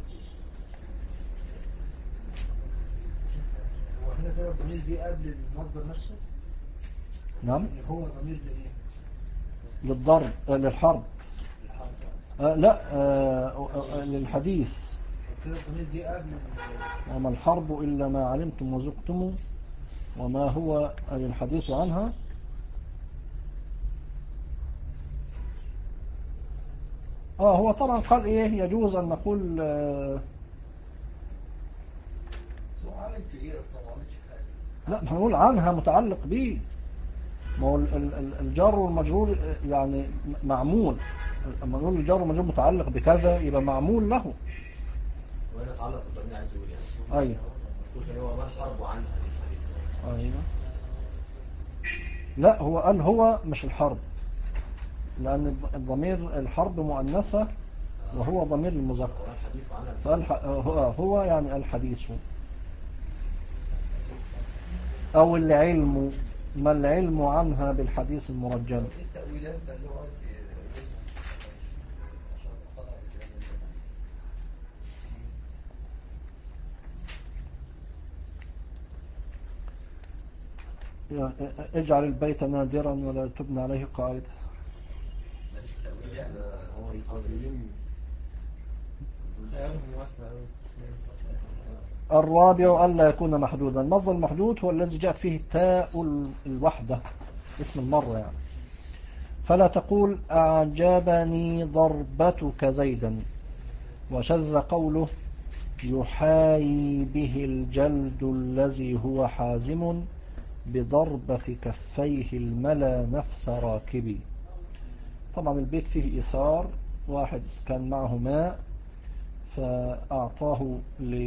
هو هنا كده الضمير دي قبل المصدر نفسه؟ نعم، يعني هو ضمير لإيه؟ للضرب للحرب لا للحديث. كده الضمير دي قبل وما الحرب إلا ما علمتم وذقتم وما هو أي الحديث عنها. هو طبعا قال إيه يجوز أن نقول هو عامل في ايه اصلا؟ ما عملش حاجه. لا هنقول عنها متعلق به، ما هو الجار والمجرور يعني معمول، لما نقول الجار والمجرور متعلق بكذا يبقى معمول له. وهنا اتعلق بالضمير عايز يقول يعني. أيوة يقول هو ما الحرب عنها للحديث. أيوة. لا هو قال هو مش الحرب، لأن الضمير الحرب مؤنثة وهو ضمير المذكر، الحديث عنها فقال هو يعني الحديث أو العلم، ما العلم عنها بالحديث المرجم. ايه التأويلات ده اللي هو عايز يقولها عشان اقتنع بالكلام يعني اجعل البيت نادرا ولا تبنى عليه قاعدة. ماليش تأويل يعني. هو القاضيين خيالهم واسع أوي. الرابع ألا يكون محدودا. المصدر المحدود هو الذي جاء فيه التاء الوحدة اسم المرة يعني. فلا تقول أعجبني ضربتك زيدا. وشذ قوله يحايي به الجلد الذي هو حازم بضربة كفيه الملا نفس راكبي. طبعا البيت فيه إثار، واحد كان معه ماء فأعطاه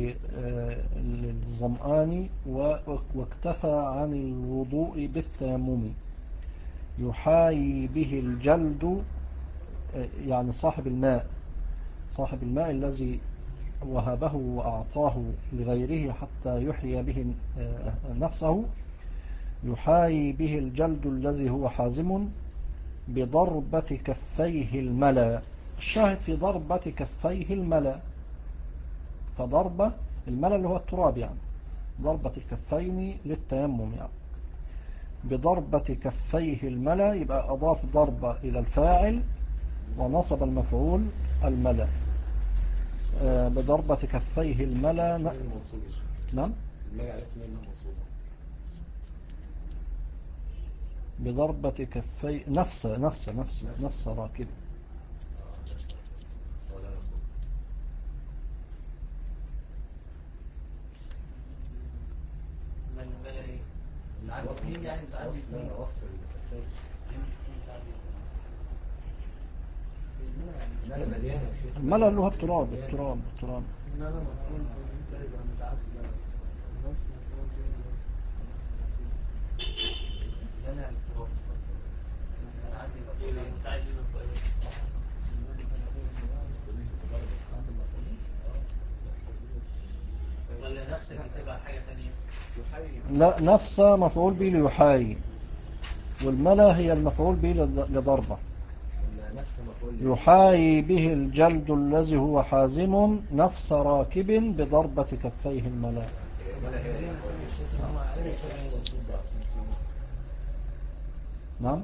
للظمآن واكتفى عن الوضوء بالتيمم. يحايي به الجلد يعني صاحب الماء الذي وهبه وأعطاه لغيره حتى يحيي به نفسه. يحايي به الجلد الذي هو حازم بضربة كفيه الملا. الشاهد في ضربة كفيه الملا، فضربة الملا اللي هو التراب يعني، ضربة الكفين للتيمم يعني. بضربة كفيه الملا يبقى أضاف ضربة إلى الفاعل ونصب المفعول الملا. بضربة كفيه الملا نعم بضربة كفيه نفس راكب. العارفين يعني متعدد لا وصف الكفاية الملا اللي هو التراب. إن أنا مفعول به متعدد نفس مفعول به ولا نفس الكتابة حاجة تانية. لا، نفس مفعول به ليحايي، والملا هي المفعول به لضربة. نفس مفعول يحايي به الجلد الذي هو حازم نفس راكب بضربة كفيه الملا. نعم.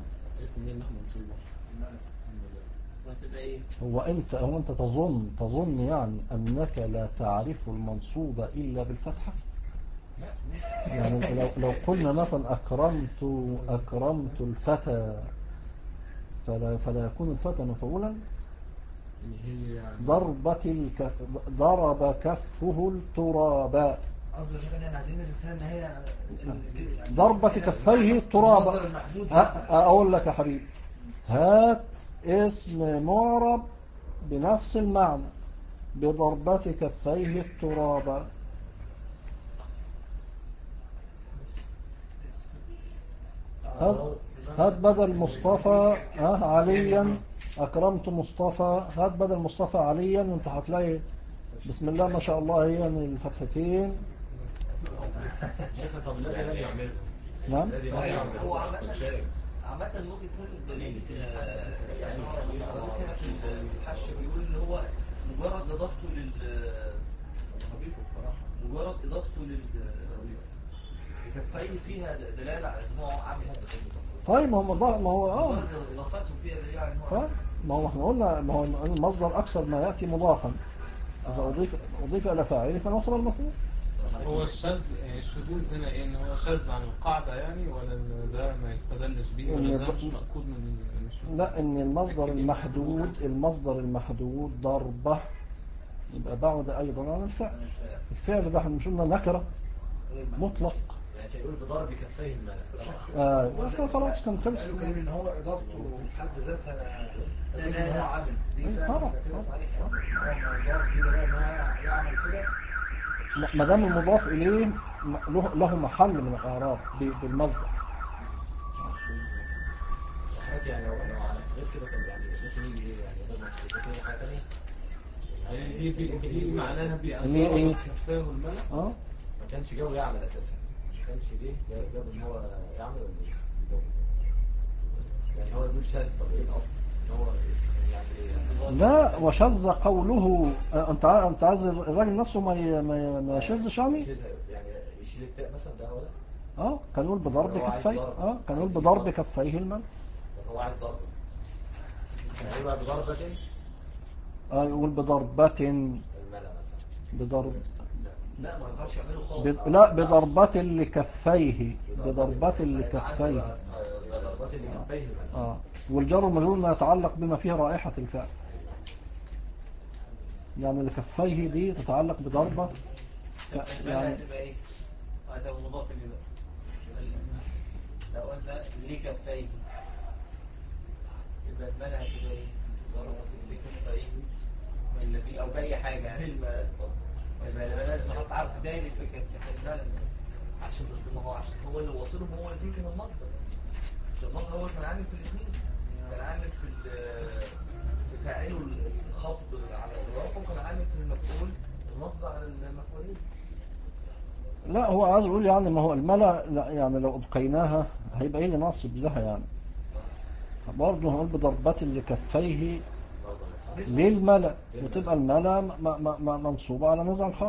هو انت تظن يعني انك لا تعرف المنصوب الا بالفتحة. يعني لو قلنا مثلا اكرمت الفتى فلا يكون الفتى مفعولا. ضرب كفه التراب. قصده شيخ ان احنا عايزين نثبت ان هي ضربة كفيه التراب. اقول لك يا حبيبي، هات اسم معرب بنفس المعنى بضربة كفيه التراب. هات بدل مصطفى عليا، أكرمت مصطفى. هات بدل مصطفى عليا وانت هتلاقي بسم الله ما شاء الله هي الفتحتين. شيخ طب الذي لم يعمله. نعم. هو عامة ممكن يكون الدليل يعني حضرتك هنا في الحش بيقول ان هو مجرد اضافته لكفيه فيها دلالة على ان هو عامل هذا. طيب ما هو مجرد اضافته فيها دلالة على ان هو طيب ما هو احنا قلنا ما هو المصدر اكثر ما ياتي مضافا، اذا اضيف الى فاعله فنصب المفعول. هو الشذوذ هنا ايه؟ ان هو شاذ عن القاعدة يعني، ولا ان ده ما يستدلش بيه، ولا ده مش مأخوذ من لا، ان المصدر المحدود ضربة يبقى بعد ايضا عن الفعل. الفعل ده مش قلنا نكرة مطلق، يعني يقول بضرب كفيه الملا. خلاص كان خلص. قالوا كلام ان هو اضافته في حد ذاتها لا ان هو عامل دي فعلا كده صحيح. هو مضاف دي دلالة ان هو يعمل كده. ما دام المضاف اليه له محل من الاعراب بالمصدر. يعني لو على غير كده كان يعني ممكن يجي ايه يعني غير ممكن يجي حاجه ثانيه. يعني دي معناها اللي ايه كفاه الملأ. ما كانش جو يعمل اساسا، ما كانش جاب ان هو يعمل ولا يعني هو يقول شاذ. طب ايه الاصل ان هو يعني ايه؟ لا، وشذ قوله. انت عايز الراجل نفسه ما يشذش يعني يشيل التاء مثلا ده ولا كان يقول بضرب كفيه. كان يقول بضرب كفيه الملأ. هو عايز ضرب يعني بقى بضربة يقول بضربة الملا مثلا بضرب. لا ما ينفعش يعمله خالص. لا، بضربة لكفيه. بضربة لكفيه. ضربات لكفيه الملا. والجر والمجرور ما يتعلق بما فيه رائحة الفعل. يعني لكفيه دي تتعلق بضربة يعني هتبقى ايه؟ هتبقى مضاف لي بقى. لو قلنا لكفيه يبقى الملا هتبقى ايه؟ ضربة لكفيه ولا في او باي حاجة يعني. يبقى لازم نحط عرف دايري في الملا عشان بس ما هو عشان هو اللي واصلهم هو اللي كان المصدر. مش المصدر هو كان عامل في الاثنين، كان عامل في فاعله الخفض على الاضافه، وكان عامل في المفعول النصب على المفعولين. لا، هو عايز يقول يعني ما هو الملا يعني لو ابقيناها هيبقى ايه اللي ناصب لها يعني. برضه هنقول بضربة لكفيه للملا وتبقى الملا منصوبة على نزع الخفض.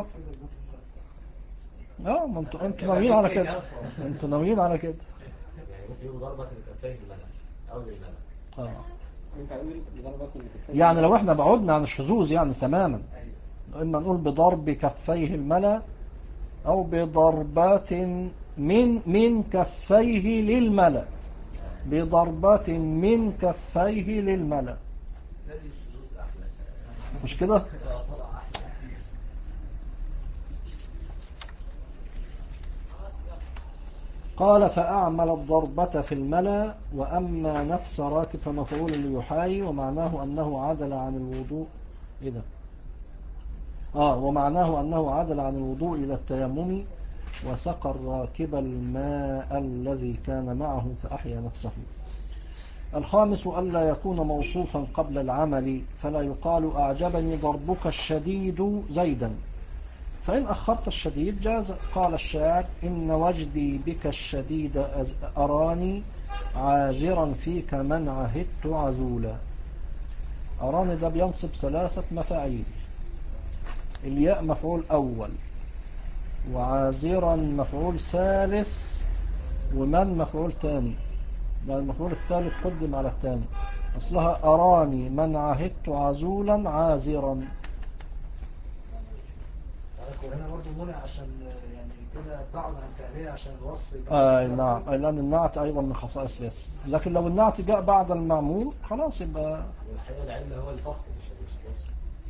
ما انتوا ناويين على كده. انتوا ناويين على كده. يعني ممكن يقول ضربة لكفيه الملا او للملا. يعني لو احنا بعدنا عن الشذوذ يعني تماما، اما نقول بضرب كفيه الملا او بضربات من كفيه للملا. بضربات من كفيه للملا. مش كده؟ قال فأعمل الضربة في الملا. وأما نفس راكب فمفعول ليحاي ومعناه أنه عدل عن الوضوء. إيه ده؟ ومعناه أنه عدل عن الوضوء إلى التيمم وسقى الراكب الماء الذي كان معه فأحيا نفسه. الخامس ألا يكون موصوفا قبل العمل، فلا يقال أعجبني ضربك الشديد زيدا، فإن أخرت الشديد جاز. قال الشاعر إن وجدي بك الشديد أراني عاذرا فيك من عهدت عزولا. أراني ده بينصب 3 مفاعيل، الياء مفعول أول، وعاذرا مفعول ثالث، ومن مفعول ثاني. المفعول الثالث قدم على الثاني. أصلها أراني من عهدت عزولا عاذرا. وهنا برضه منع عشان يعني كده بعد عن فعلية عشان الوصف نعم، لأن النعت أيضا من خصائص الاسم، لكن لو النعت جاء بعد المعمول خلاص يبقى والحقيقة العلة هو الفصل مش الوصف.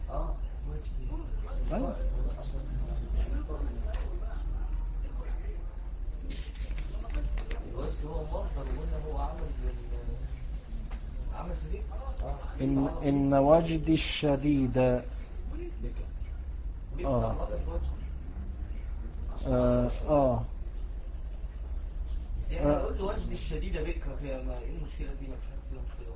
أيوة. الوجد هو مصدر وقلنا هو عمل شديد. إن وجدي الشديد بك بس احنا قلت وجد الشديدة بك، ايه المشكلة فيها؟ مش حاسس فيها مشكلة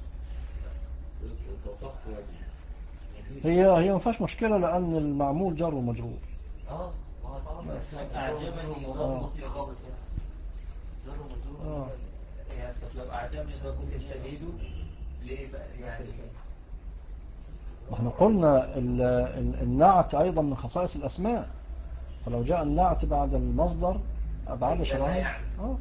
انت وصفت وجدي. هي ما فيهاش مشكلة لأن المعمول جر ومجرور. ما طالما اعجبني اضافة بسيطة خالص جر ومجرور. يعني لو اعجبني ده ممكن شديده ليه بقى يعني؟ احنا قلنا النعت أيضا من خصائص الأسماء، فلو جاء النعت بعد المصدر بعد شرعه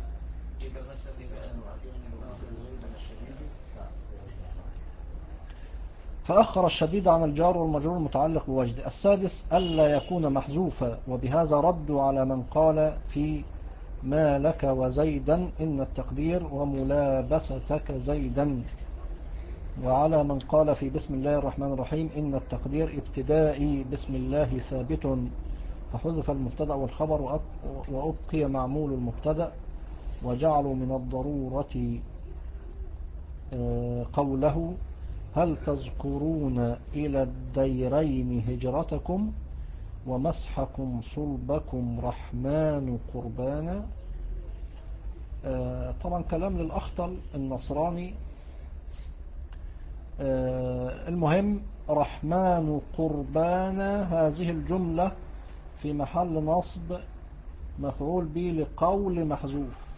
فأخر الشديد عن الجار والمجرور المتعلق بوجد. السادس ألا يكون محذوفا، وبهذا ردوا على من قال في ما لك وزيدا إن التقدير وملابستك زيدا، وعلى من قال في بسم الله الرحمن الرحيم إن التقدير ابتدائي بسم الله ثابت، فحذف المبتدأ والخبر وأبقي معمول المبتدأ، وجعلوا من الضرورة قوله هل تذكرون إلى الديرين هجرتكم ومسحكم صلبكم رحمن قربانا. طبعا كلام للأخطل النصراني. المهم رحمن قربانا هذه الجملة في محل نصب مفعول به لقول محذوف،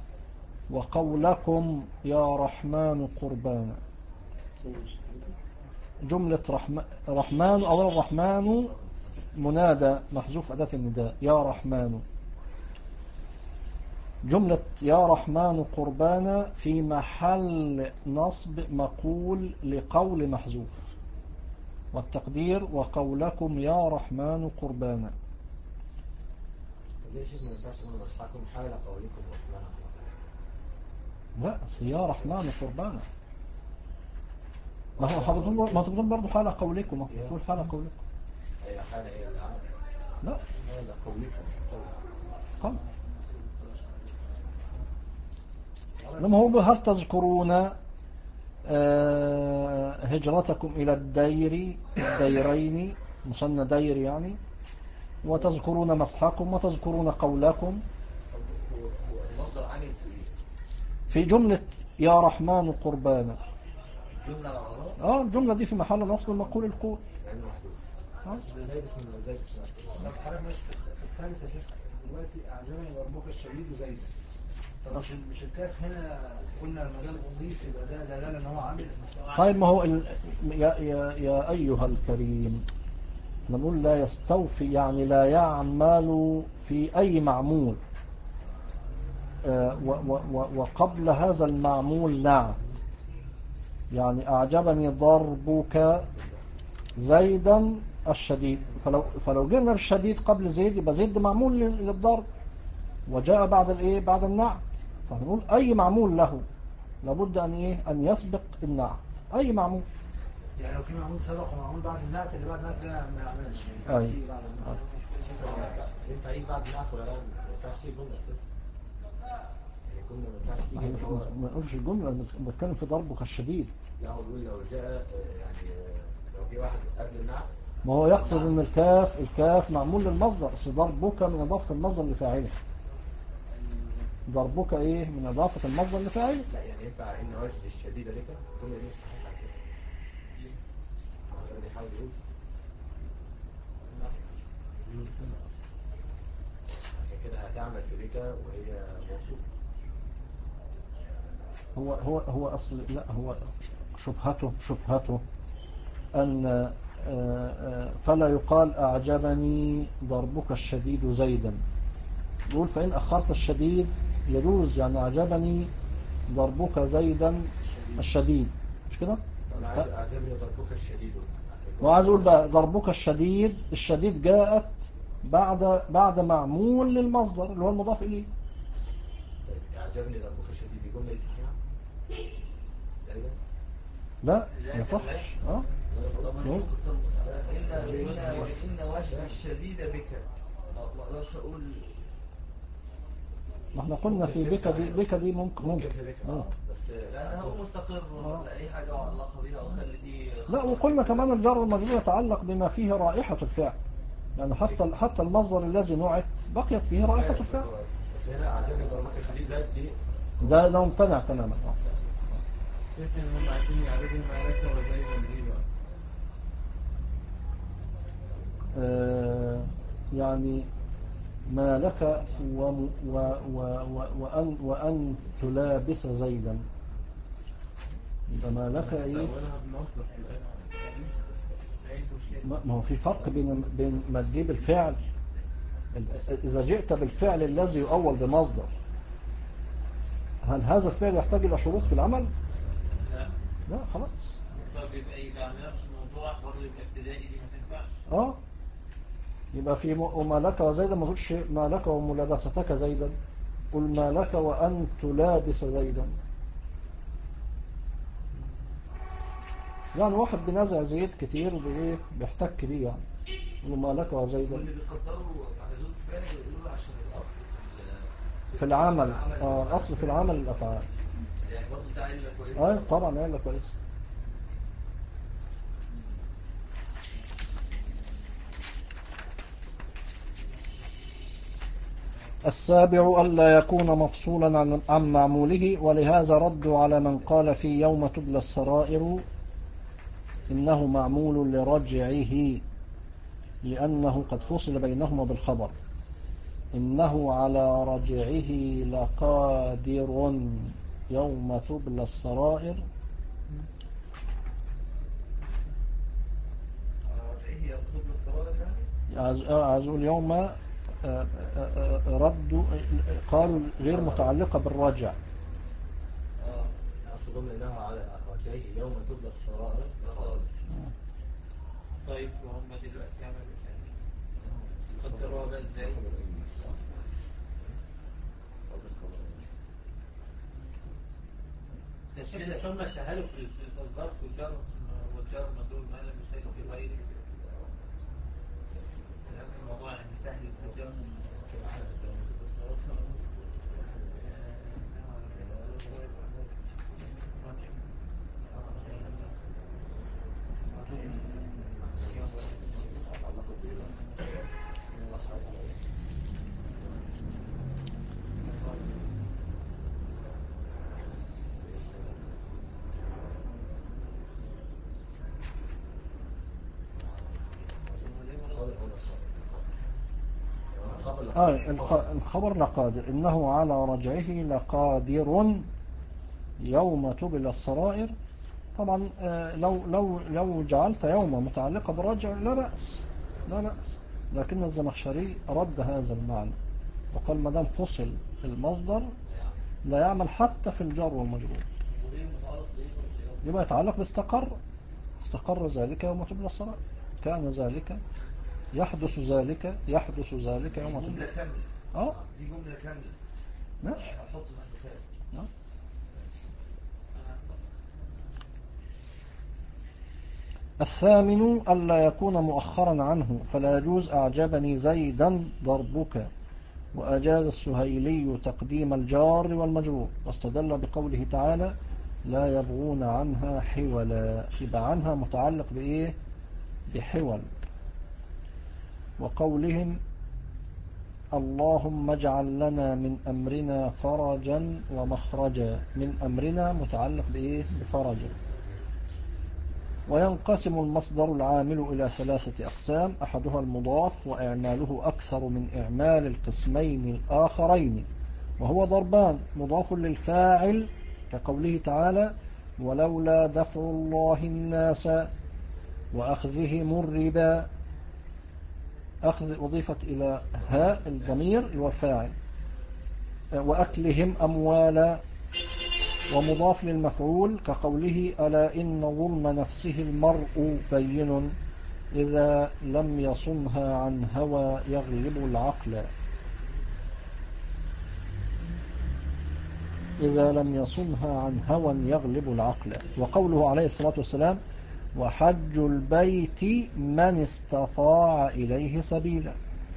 وقولكم يا رحمن قربانا. جملة رحمن أو الرحمن منادى محذوف أداة النداء يا رحمن. جملة يا رحمن قربانا في محل نصب مقول لقول محذوف، والتقدير وقولكم يا رحمن قربانا. طب ليه شيخ ما ينفعش تقول مسحكم حال قولكم رحمن لا يا رحمن قربانا، ما تقول برضو حال قولكم، ما تقول حال قولكم. هي حالة هي اللي عمل. لا حال قولكم قل لما هو هل تذكرون هجرتكم إلى الديرين مثنى دير يعني، وتذكرون مسحكم وتذكرون قولكم. المصدر عامل في جملة يا رحمن قربانا جملة العربية. الجملة دي في محل نصب مقول القول يعني محدود زي بسم الله زي بسم الله. طب حضرتك مش في الثالث يا شيخ دلوقتي أعجبني ضربك الشديد وزيدا. طب مش الكاف هنا قلنا لما دام أضيف يبقى ده دلالة إن هو عامل. طيب ما هو يا أيها الكريم نقول لا يستوفي يعني لا يعمل في أي معمول وقبل هذا المعمول نعت. يعني أعجبني ضربك زيدا الشديد، فلو جئنا بالشديد قبل زيد يبقى زيد معمول للضرب وجاء بعد الايه بعد النعت، فنقول أي معمول له لابد أن يسبق النعت أي معمول. يعني لو في معمول سبق ومعمول بعد النعت اللي بعد النعت ده ما يعملش. ينفع يجي بعد النعت ولا لا؟ ما ينفعش تيجي جملة أساسا. الجملة ما ينفعش تيجي. ما نقولش الجملة، بتكلم في ضربك الشديد. لا هو بيقول لو جاء يعني لو جه واحد قبل النعت. ما هو يقصد ان الكاف معمول للمصدر، بس ضربك من اضافه المصدر لفاعله. ضربك ايه من اضافه المصدر لفاعله. لا يعني ينفع ان وجد الشديد لك الجمله دي مش صحيحه اساسا. هو بيحاول يقول بك وهي موصوف. هو أصل لا، هو شبهته أن فلا يقال أعجبني ضربك الشديد زيدا، يقول فإن أخرت الشديد يجوز، يعني أعجبني ضربك زيدا الشديد، مش كده؟ أنا عايز أعجبني ضربك الشديد، وعايز أقول بقى ضربك الشديد جاءت بعد معمول للمصدر اللي هو المضاف إليه. طيب أعجبني ضربك الشديد دي جملة صحيحة؟ زيدا؟ لا ما يصحش. إن وجه الشديد بك، ما اقدرش اقول. ما احنا قلنا في بك دي ممكن في بك بس لأنها هو مستقر لأي حاجة وعلاقة بيها وخلي دي. لا، وقلنا كمان الجر والمجرور يتعلق بما فيه رائحة الفعل، يعني حتى المصدر الذي نعت بقيت فيه رائحة الفعل. بس هنا أعجبني ضربك الشديد زيد دي ده ممتنع تماما. كيف ان هم عايزين يعرضوا المعركة وزيدا ايه بقى؟ يعني ما لك وأن تلابس زيدا، يبقى ما لك ايه؟ ما هو في فرق بين ما تجيب الفعل، إذا جئت بالفعل الذي يؤول بمصدر، هل هذا الفعل يحتاج إلى شروط في العمل؟ لا خلاص. طب يبقى نفس الموضوع برضه، يبقى ابتدائي دي ما تنفعش. يبقى في وما لك وزيدا، ما تقولش ما لك وملابستك زيدا، قل ما لك وأن تلابس زيدا. يعني واحد بنزع زيت كتير بيحتك بيه، يعني يقول ما لك وزيدا. واللي بيقدروا حدود فعل يقولوا عشان الأصل في العمل. الأصل في العمل الأفعال، يعني برضه ده علة كويسة. طبعا علة كويسة. السابع ألا يكون مفصولا عن معموله، ولهذا ردوا على من قال في يوم تبلى السرائر إنه معمول لرجعه، لأنه قد فصل بينهما بالخبر إنه على رجعه لقادر يوم تبلى السرائر. هي تبلى السرائر عايز أقول يوم ردوا قالوا غير متعلقة بالرجع. أصدقهم إنها على رجعه يوم تبلى السرائر لقادر. طيب وهم دلوقتي يعملوا ثاني قدروها بقى ازاي؟ مش هم سهلوا في الظرف والجر مدول ما لم يسهل في غيره. نفس الموضوع يعني سهل في الجر. الخبر لقادر، إنه على رجعه لقادر يوم تبلى السرائر. طبعا لو جعلت يوم متعلقة بالرجع لا بأس، لكن الزمخشري رد هذا المعنى وقال ما دام فصل المصدر لا يعمل حتى في الجر والمجرور، يبقى يتعلق باستقر ذلك يوم تبلى السرائر، كان ذلك يحدث ذلك يوم تبلى. جملة كاملة. دي جملة كاملة. ماشي. هحط مسافات. الثامن ألا يكون مؤخرا عنه، فلا يجوز أعجبني زيدا ضربك، وأجاز السهيلي تقديم الجار والمجرور، واستدل بقوله تعالى لا يبغون عنها حولا، يبقى عنها متعلق بإيه؟ بحول. وقولهم اللهم اجعل لنا من أمرنا فرجا ومخرجا، من أمرنا متعلق بإيه؟ بفرجا. وينقسم المصدر العامل إلى 3 أقسام: أحدها المضاف وإعماله أكثر من إعمال القسمين الآخرين، وهو ضربان: مضاف للفاعل كقوله تعالى ولولا دفع الله الناس وأخذهم الربا، أخذ أضيفت إلى هاء الضمير والفاعل، وأكلهم أموالا. ومضاف للمفعول كقوله ألا إن ظلم نفسه المرء بين إذا لم يصنها عن هوى يغلب العقل، إذا لم يصنها عن هوى يغلب العقل. وقوله عليه الصلاة والسلام وحج البيت من استطاع إليه سبيلا،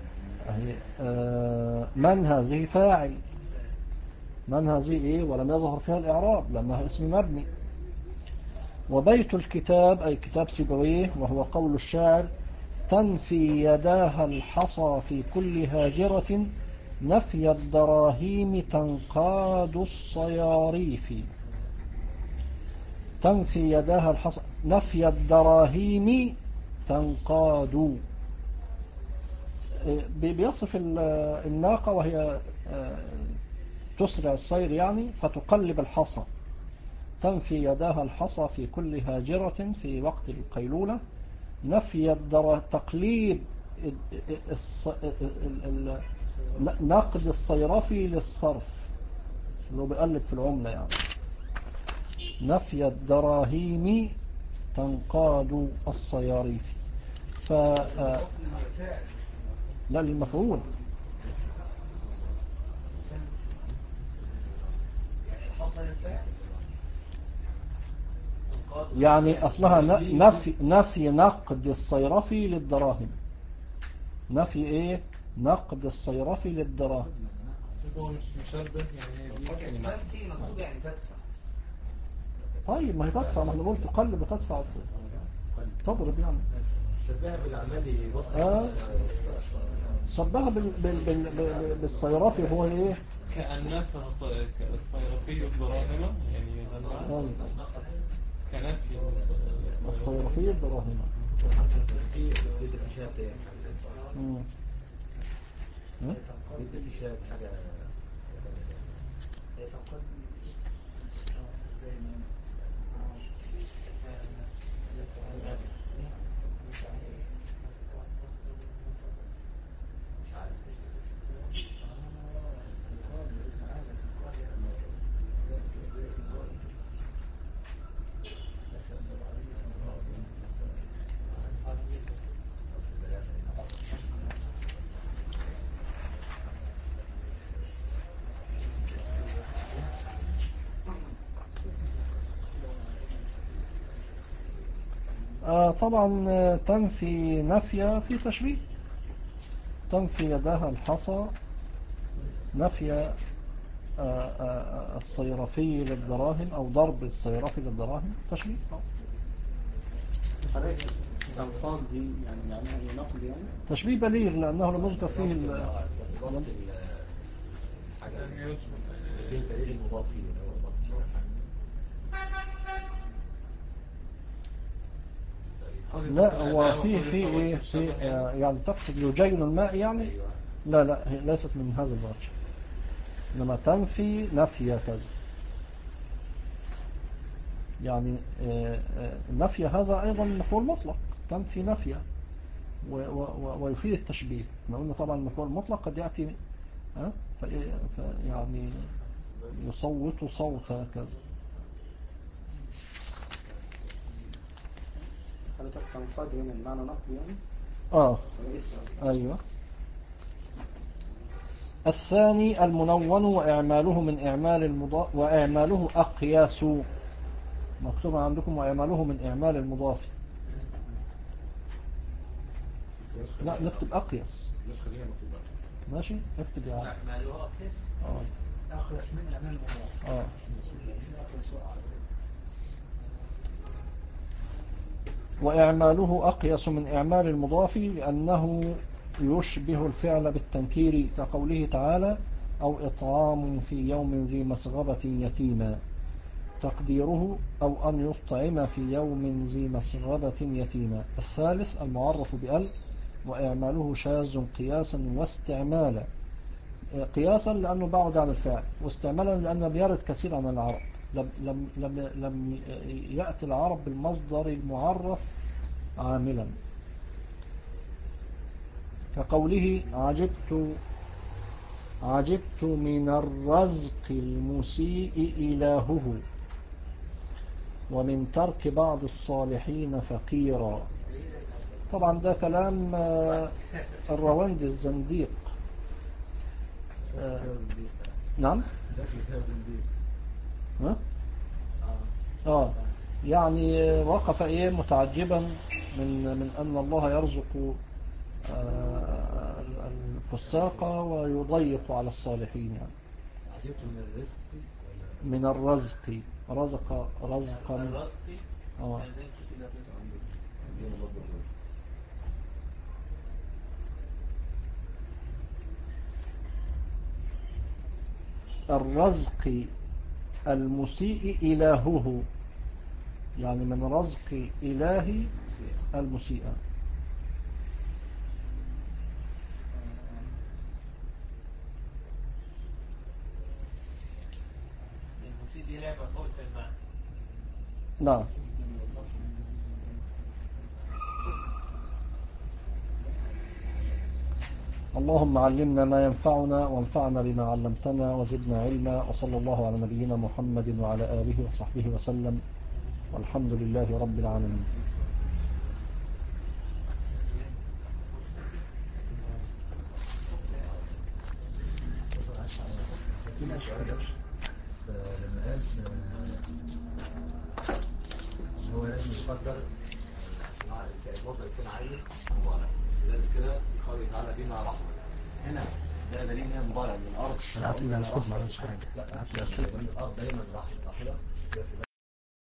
من هذه فاعل، من هذه إيه ولم يظهر فيها الإعراب لأنها اسم مبني. وبيت الكتاب أي كتاب سيبويه، وهو قول الشاعر تنفي يداها الحصى في كل هاجرة نفي الدراهيم تنقاد الصياريف. تنفي يداها الحصى نفي الدراهيم تنقاد، بيصف الناقة وهي تسرع السير يعني فتقلب الحصى. تنفي يداها الحصى في كل هاجرة في وقت القيلولة، نفي تقليب نقد الصيرفي للصرف اللي هو بيقلب في العملة يعني. نفي الدراهيم تنقاد الصياريف. لا للمفعول يعني أصلها نفي نقد الصيرفي للدراهم. نفي إيه؟ نقد الصيرفي للدراهم. هو مش مشبه يعني مكتوب يعني تدفع. طيب ما هي تدفع، ما احنا قلت تقلب وتدفع تضرب يعني. شبهها بالأعمال يوصل شبهها بالصيرفي هو إيه؟ كأنف الصيرفي الدراهم يعني كنفي الصيرفي الدراهم. في بيت في شات بيت في شات حاجة طبعا تنفي نفي في تشبيه. تنفي يداها الحصى نفي الصيرفي للدراهم أو ضرب الصيرفي للدراهم تشبيه. الألفاظ دي يعني معناها ايه؟ نقد يعني؟ تشبيه بليغ لأنه لم يذكر فيه حاجة البديل المضاف فيه لا هو في يعني تقصد يجين الماء يعني. لا هي ليست من هذا الوجه، إنما تنفي نفي كذا يعني. نفي هذا أيضا مفعول مطلق، تنفي نفي ويفيد التشبيه. احنا قلنا طبعا المفعول المطلق قد يأتي يعني يصوت صوتا كذا. حضرتك تنقاد هنا المعنى نقد يعني؟ أيوة. الثاني المنون وإعماله من إعمال المضاف، وإعماله أقياس. مكتوب عندكم وإعماله من إعمال المضاف. لا نكتب أقياس. ماشي اكتب يعني إعماله أقياس. أقياس من إعمال المضاف. وإعماله أقيس من إعمال المضاف لأنه يشبه الفعل بالتنكير كقوله تعالى أو إطعام في يوم ذي مسغبة يتيما. تقديره أو أن يطعم في يوم ذي مسغبة يتيما. الثالث المعرف بأل وإعماله شاذ قياسا واستعمالا. قياسا لأنه بعد عن الفعل، واستعمالا لأنه بيرد كثير عن العرب. لم يأتي العرب بالمصدر المعرف عاملا، كقوله عجبت من الرزق المسيء إلهه، ومن ترك بعض الصالحين فقيرا. طبعا ده كلام الرواندي الزنديق. نعم. يعني وقف متعجبا من أن الله يرزق الفساق ويضيق على الصالحين. يعني عجبت من الرزق من الرزق رزقا الرزق المسيء إلهه، يعني من رزق إلهي المسيء. نعم. اللهم علمنا ما ينفعنا وانفعنا بما علمتنا وزدنا علما، وصلى الله على نبينا محمد وعلى آله وصحبه وسلم، والحمد لله رب العالمين. هو لازم يقدر المصدر يكون عين مضارع، استدلال كده قوله تعالى بما رحمة. هنا ده دليل ان هي مضارع من الارض. لا هات لي الاسكوت، ما عملتش حاجه. لا هات لي الاسكوت. الارض دايما راحله